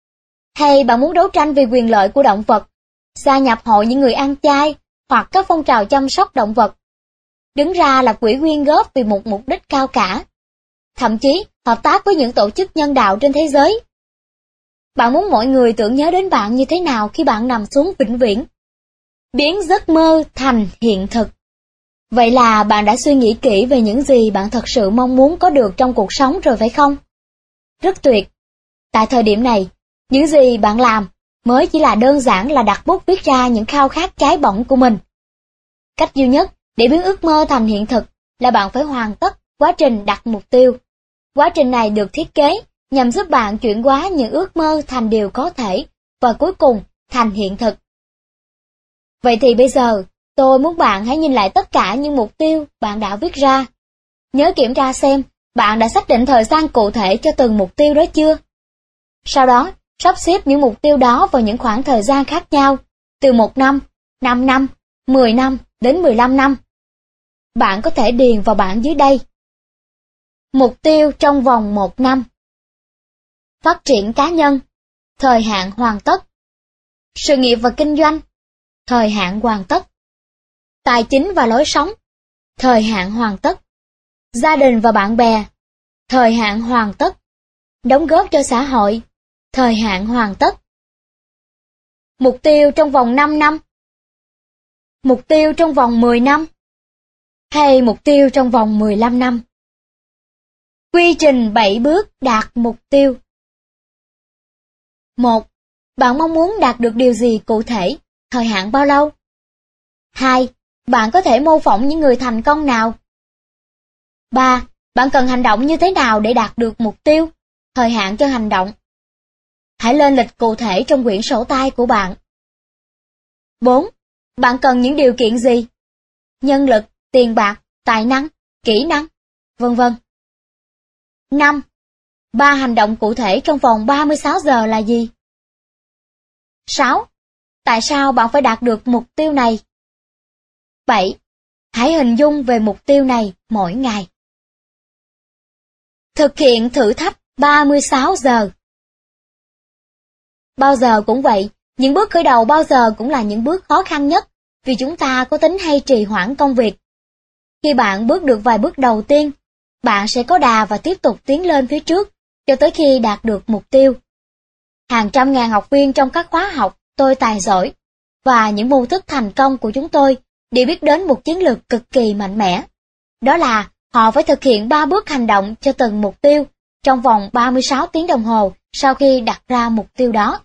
Hay bạn muốn đấu tranh vì quyền lợi của động vật, gia nhập hội những người ăn chay hoặc các phong trào chăm sóc động vật, đứng ra lập quỹ quyên góp vì một mục đích cao cả, thậm chí hợp tác với những tổ chức nhân đạo trên thế giới. Bạn muốn mọi người tưởng nhớ đến bạn như thế nào khi bạn nằm xuống vĩnh viễn? Biến giấc mơ thành hiện thực. Vậy là bạn đã suy nghĩ kỹ về những gì bạn thật sự mong muốn có được trong cuộc sống rồi phải không? Rất tuyệt. Tại thời điểm này, những gì bạn làm mới chỉ là đơn giản là đặt bút viết ra những khao khát cháy bỏng của mình. Cách duy nhất để biến ước mơ thành hiện thực là bạn phải hoàn tất quá trình đặt mục tiêu. Quá trình này được thiết kế nhằm giúp bạn chuyển hóa những ước mơ thành điều có thể và cuối cùng thành hiện thực. Vậy thì bây giờ, tôi muốn bạn hãy nhìn lại tất cả những mục tiêu bạn đã viết ra. Nhớ kiểm tra xem bạn đã xác định thời gian cụ thể cho từng mục tiêu đó chưa. Sau đó, sắp xếp những mục tiêu đó vào những khoảng thời gian khác nhau, từ 1 năm, 5 năm, 10 năm đến 15 năm. Bạn có thể điền vào bảng dưới đây. Mục tiêu trong vòng 1 năm. Phát triển cá nhân, thời hạn hoàn tất. Sự nghiệp và kinh doanh, thời hạn hoàn tất. Tài chính và lối sống, thời hạn hoàn tất. Gia đình và bạn bè, thời hạn hoàn tất. Đóng góp cho xã hội, thời hạn hoàn tất. Mục tiêu trong vòng 5 năm. Mục tiêu trong vòng 10 năm. Hay mục tiêu trong vòng 15 năm. Quy trình 7 bước đạt mục tiêu. 1. Bạn mong muốn đạt được điều gì cụ thể, thời hạn bao lâu? 2. Bạn có thể mô phỏng những người thành công nào? 3. Bạn cần hành động như thế nào để đạt được mục tiêu, thời hạn cho hành động? Hãy lên lịch cụ thể trong quyển sổ tay của bạn. 4. Bạn cần những điều kiện gì? Nhân lực, tiền bạc, tài năng, kỹ năng, vân vân. 5. 3 hành động cụ thể trong vòng 36 giờ là gì? 6. Tại sao bạn phải đạt được mục tiêu này? 7. Hãy hình dung về mục tiêu này mỗi ngày. Thực hiện thử thách 36 giờ. Bao giờ cũng vậy, những bước khởi đầu bao giờ cũng là những bước khó khăn nhất, vì chúng ta có tính hay trì hoãn công việc. Khi bạn bước được vài bước đầu tiên, bạn sẽ có đà và tiếp tục tiến lên phía trước, cho tới khi đạt được mục tiêu. Hàng trăm ngàn học viên trong các khóa học Tôi Tài Giỏi và những mô thức thành công của chúng tôi đều biết đến một chiến lược cực kỳ mạnh mẽ. Đó là họ phải thực hiện 3 bước hành động cho từng mục tiêu trong vòng 36 tiếng đồng hồ sau khi đặt ra mục tiêu đó.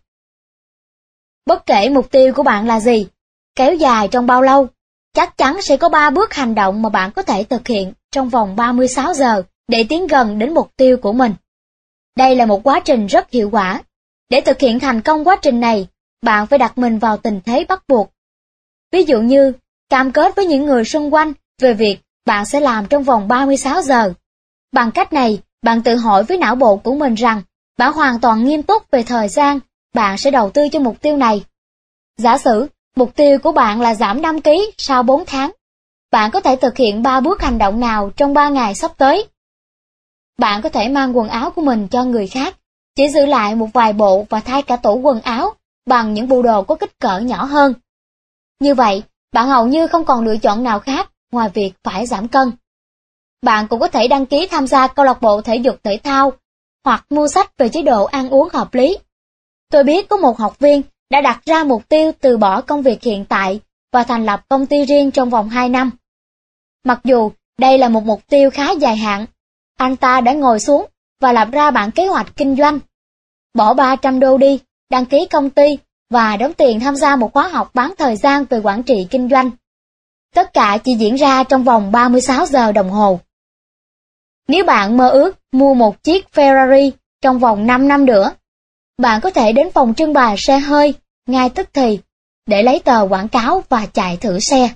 Bất kể mục tiêu của bạn là gì, kéo dài trong bao lâu, chắc chắn sẽ có 3 bước hành động mà bạn có thể thực hiện trong vòng 36 giờ để tiến gần đến mục tiêu của mình. Đây là một quá trình rất hiệu quả. Để thực hiện thành công quá trình này, bạn phải đặt mình vào tình thế bắt buộc. Ví dụ như, cam kết với những người xung quanh về việc bạn sẽ làm trong vòng 36 giờ. Bằng cách này, bạn tự hỏi với não bộ của mình rằng, bạn hoàn toàn nghiêm túc về thời gian bạn sẽ đầu tư cho mục tiêu này. Giả sử, mục tiêu của bạn là giảm 5 kg sau 4 tháng. Bạn có thể thực hiện 3 bước hành động nào trong 3 ngày sắp tới? Bạn có thể mang quần áo của mình cho người khác, chỉ giữ lại một vài bộ và thay cả tủ quần áo bằng những bộ đồ có kích cỡ nhỏ hơn. Như vậy, bạn hầu như không còn lựa chọn nào khác ngoài việc phải giảm cân. Bạn cũng có thể đăng ký tham gia câu lạc bộ thể dục thể thao hoặc mua sách về chế độ ăn uống hợp lý. Tôi biết có một học viên đã đặt ra mục tiêu từ bỏ công việc hiện tại và thành lập công ty riêng trong vòng 2 năm. Mặc dù đây là một mục tiêu khá dài hạn, anh ta đã ngồi xuống và lập ra bản kế hoạch kinh doanh. Bỏ $300 đi, đăng ký công ty và đóng tiền tham gia một khóa học bán thời gian về quản trị kinh doanh. Tất cả chỉ diễn ra trong vòng 36 giờ đồng hồ. Nếu bạn mơ ước mua một chiếc Ferrari trong vòng 5 năm nữa, bạn có thể đến phòng trưng bày xe hơi ngay tức thì để lấy tờ quảng cáo và chạy thử xe.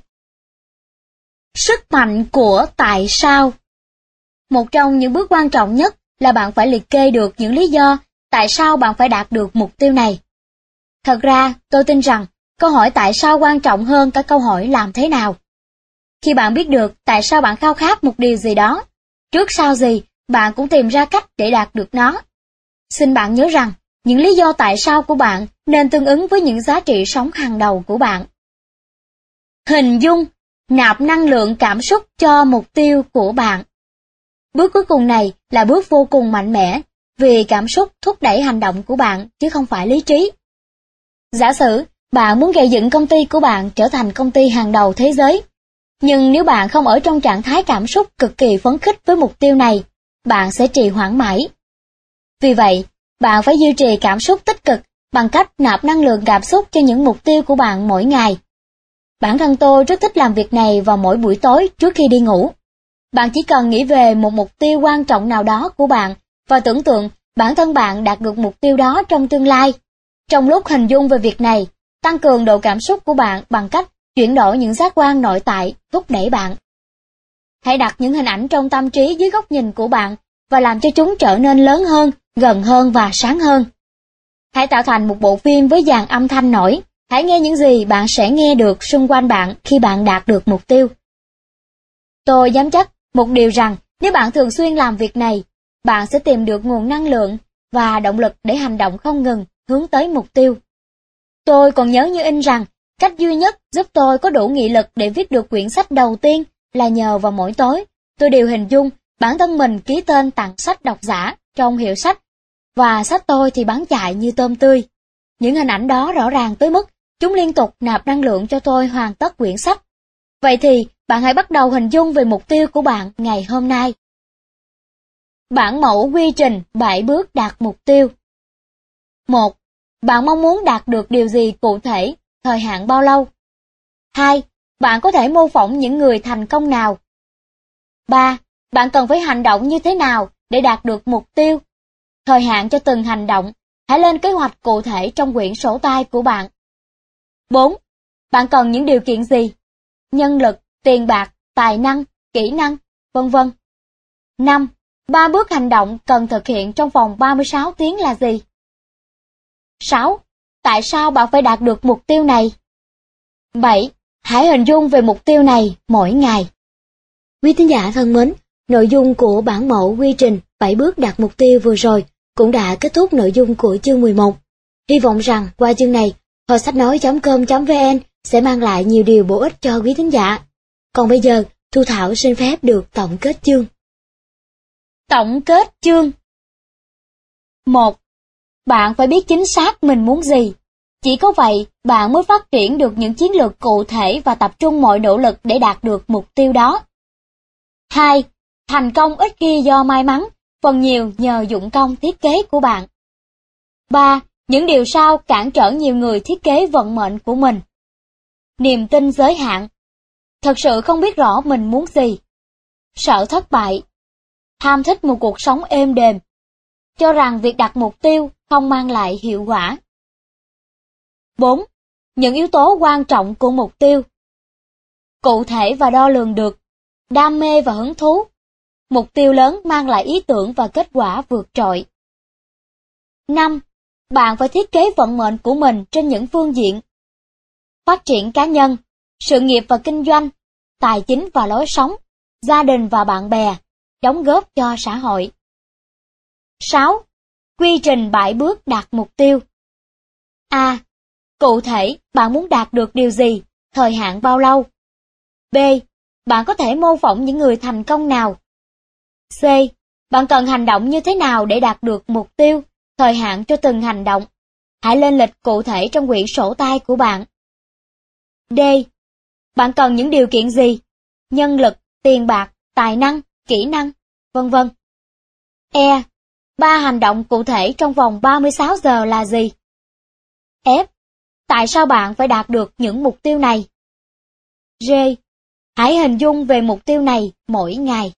Sức mạnh của tại sao. Một trong những bước quan trọng nhất là bạn phải liệt kê được những lý do tại sao bạn phải đạt được mục tiêu này. Thật ra, tôi tin rằng câu hỏi tại sao quan trọng hơn cả câu hỏi làm thế nào. Khi bạn biết được tại sao bạn khao khát một điều gì đó, trước sau gì bạn cũng tìm ra cách để đạt được nó. Xin bạn nhớ rằng, những lý do tại sao của bạn nên tương ứng với những giá trị sống hàng đầu của bạn. Hình dung, nạp năng lượng cảm xúc cho mục tiêu của bạn. Bước cuối cùng này là bước vô cùng mạnh mẽ, vì cảm xúc thúc đẩy hành động của bạn chứ không phải lý trí. Giả sử, bạn muốn gây dựng công ty của bạn trở thành công ty hàng đầu thế giới. Nhưng nếu bạn không ở trong trạng thái cảm xúc cực kỳ phấn khích với mục tiêu này, bạn sẽ trì hoãn mãi. Vì vậy, bạn phải duy trì cảm xúc tích cực bằng cách nạp năng lượng cảm xúc cho những mục tiêu của bạn mỗi ngày. Bản thân tôi rất thích làm việc này vào mỗi buổi tối trước khi đi ngủ. Bạn chỉ cần nghĩ về một mục tiêu quan trọng nào đó của bạn và tưởng tượng bản thân bạn đạt được mục tiêu đó trong tương lai. Trong lúc hình dung về việc này, tăng cường độ cảm xúc của bạn bằng cách chuyển đổi những giác quan nội tại thúc đẩy bạn. Hãy đặt những hình ảnh trong tâm trí dưới góc nhìn của bạn và làm cho chúng trở nên lớn hơn, gần hơn và sáng hơn. Hãy tạo thành một bộ phim với dàn âm thanh nổi. Hãy nghe những gì bạn sẽ nghe được xung quanh bạn khi bạn đạt được mục tiêu. Tôi dám chắc một điều rằng nếu bạn thường xuyên làm việc này, bạn sẽ tìm được nguồn năng lượng và động lực để hành động không ngừng hướng tới mục tiêu. Tôi còn nhớ như in rằng cách duy nhất giúp tôi có đủ nghị lực để viết được quyển sách đầu tiên là nhờ vào mỗi tối tôi đều hình dung bản thân mình ký tên tặng sách độc giả trong hiệu sách, và sách tôi thì bán chạy như tôm tươi. Những hình ảnh đó rõ ràng tới mức chúng liên tục nạp năng lượng cho tôi hoàn tất quyển sách. Vậy thì bạn hãy bắt đầu hình dung về mục tiêu của bạn ngày hôm nay. Bản mẫu quy trình 7 bước đạt mục tiêu. 1. Bạn mong muốn đạt được điều gì cụ thể, thời hạn bao lâu? 2. Bạn có thể mô phỏng những người thành công nào? 3. Bạn cần phải hành động như thế nào để đạt được mục tiêu? Thời hạn cho từng hành động, hãy lên kế hoạch cụ thể trong quyển sổ tay của bạn. 4. Bạn cần những điều kiện gì? Nhân lực, tiền bạc, tài năng, kỹ năng, vân vân. 5. 3 bước hành động cần thực hiện trong vòng 36 tiếng là gì? 6. Tại sao bạn phải đạt được mục tiêu này? 7. Hãy hình dung về mục tiêu này mỗi ngày. Quý thính giả thân mến, nội dung của bản mẫu quy trình 7 bước đạt mục tiêu vừa rồi cũng đã kết thúc nội dung của chương 11. Hy vọng rằng qua chương này, kho sách nói.com.vn sẽ mang lại nhiều điều bổ ích cho quý thính giả. Còn bây giờ, Thu Thảo xin phép được tổng kết chương. Tổng kết chương. 1. Bạn phải biết chính xác mình muốn gì. Chỉ có vậy, bạn mới phát triển được những chiến lược cụ thể và tập trung mọi nỗ lực để đạt được mục tiêu đó. 2. Thành công ít khi do may mắn, phần nhiều nhờ dụng công thiết kế của bạn. 3. Những điều sau cản trở nhiều người thiết kế vận mệnh của mình. Niềm tin giới hạn. Thật sự không biết rõ mình muốn gì. Sợ thất bại. Ham thích một cuộc sống êm đềm. Cho rằng việc đặt mục tiêu không mang lại hiệu quả. 4. Những yếu tố quan trọng của mục tiêu. Cụ thể và đo lường được. Đam mê và hứng thú. Mục tiêu lớn mang lại ý tưởng và kết quả vượt trội. 5. Bạn phải thiết kế vận mệnh của mình trên những phương diện: phát triển cá nhân, sự nghiệp và kinh doanh, tài chính và lối sống, gia đình và bạn bè, đóng góp cho xã hội. 6. Quy trình 7 bước đạt mục tiêu. A. Cụ thể, bạn muốn đạt được điều gì, thời hạn bao lâu? B. Bạn có thể mô phỏng những người thành công nào? C. Bạn cần hành động như thế nào để đạt được mục tiêu, thời hạn cho từng hành động? Hãy lên lịch cụ thể trong quyển sổ tay của bạn. D. Bạn cần những điều kiện gì? Nhân lực, tiền bạc, tài năng, kỹ năng, vân vân. E. 3 hành động cụ thể trong vòng 36 giờ là gì? F. Tại sao bạn phải đạt được những mục tiêu này? G. Hãy hình dung về mục tiêu này mỗi ngày.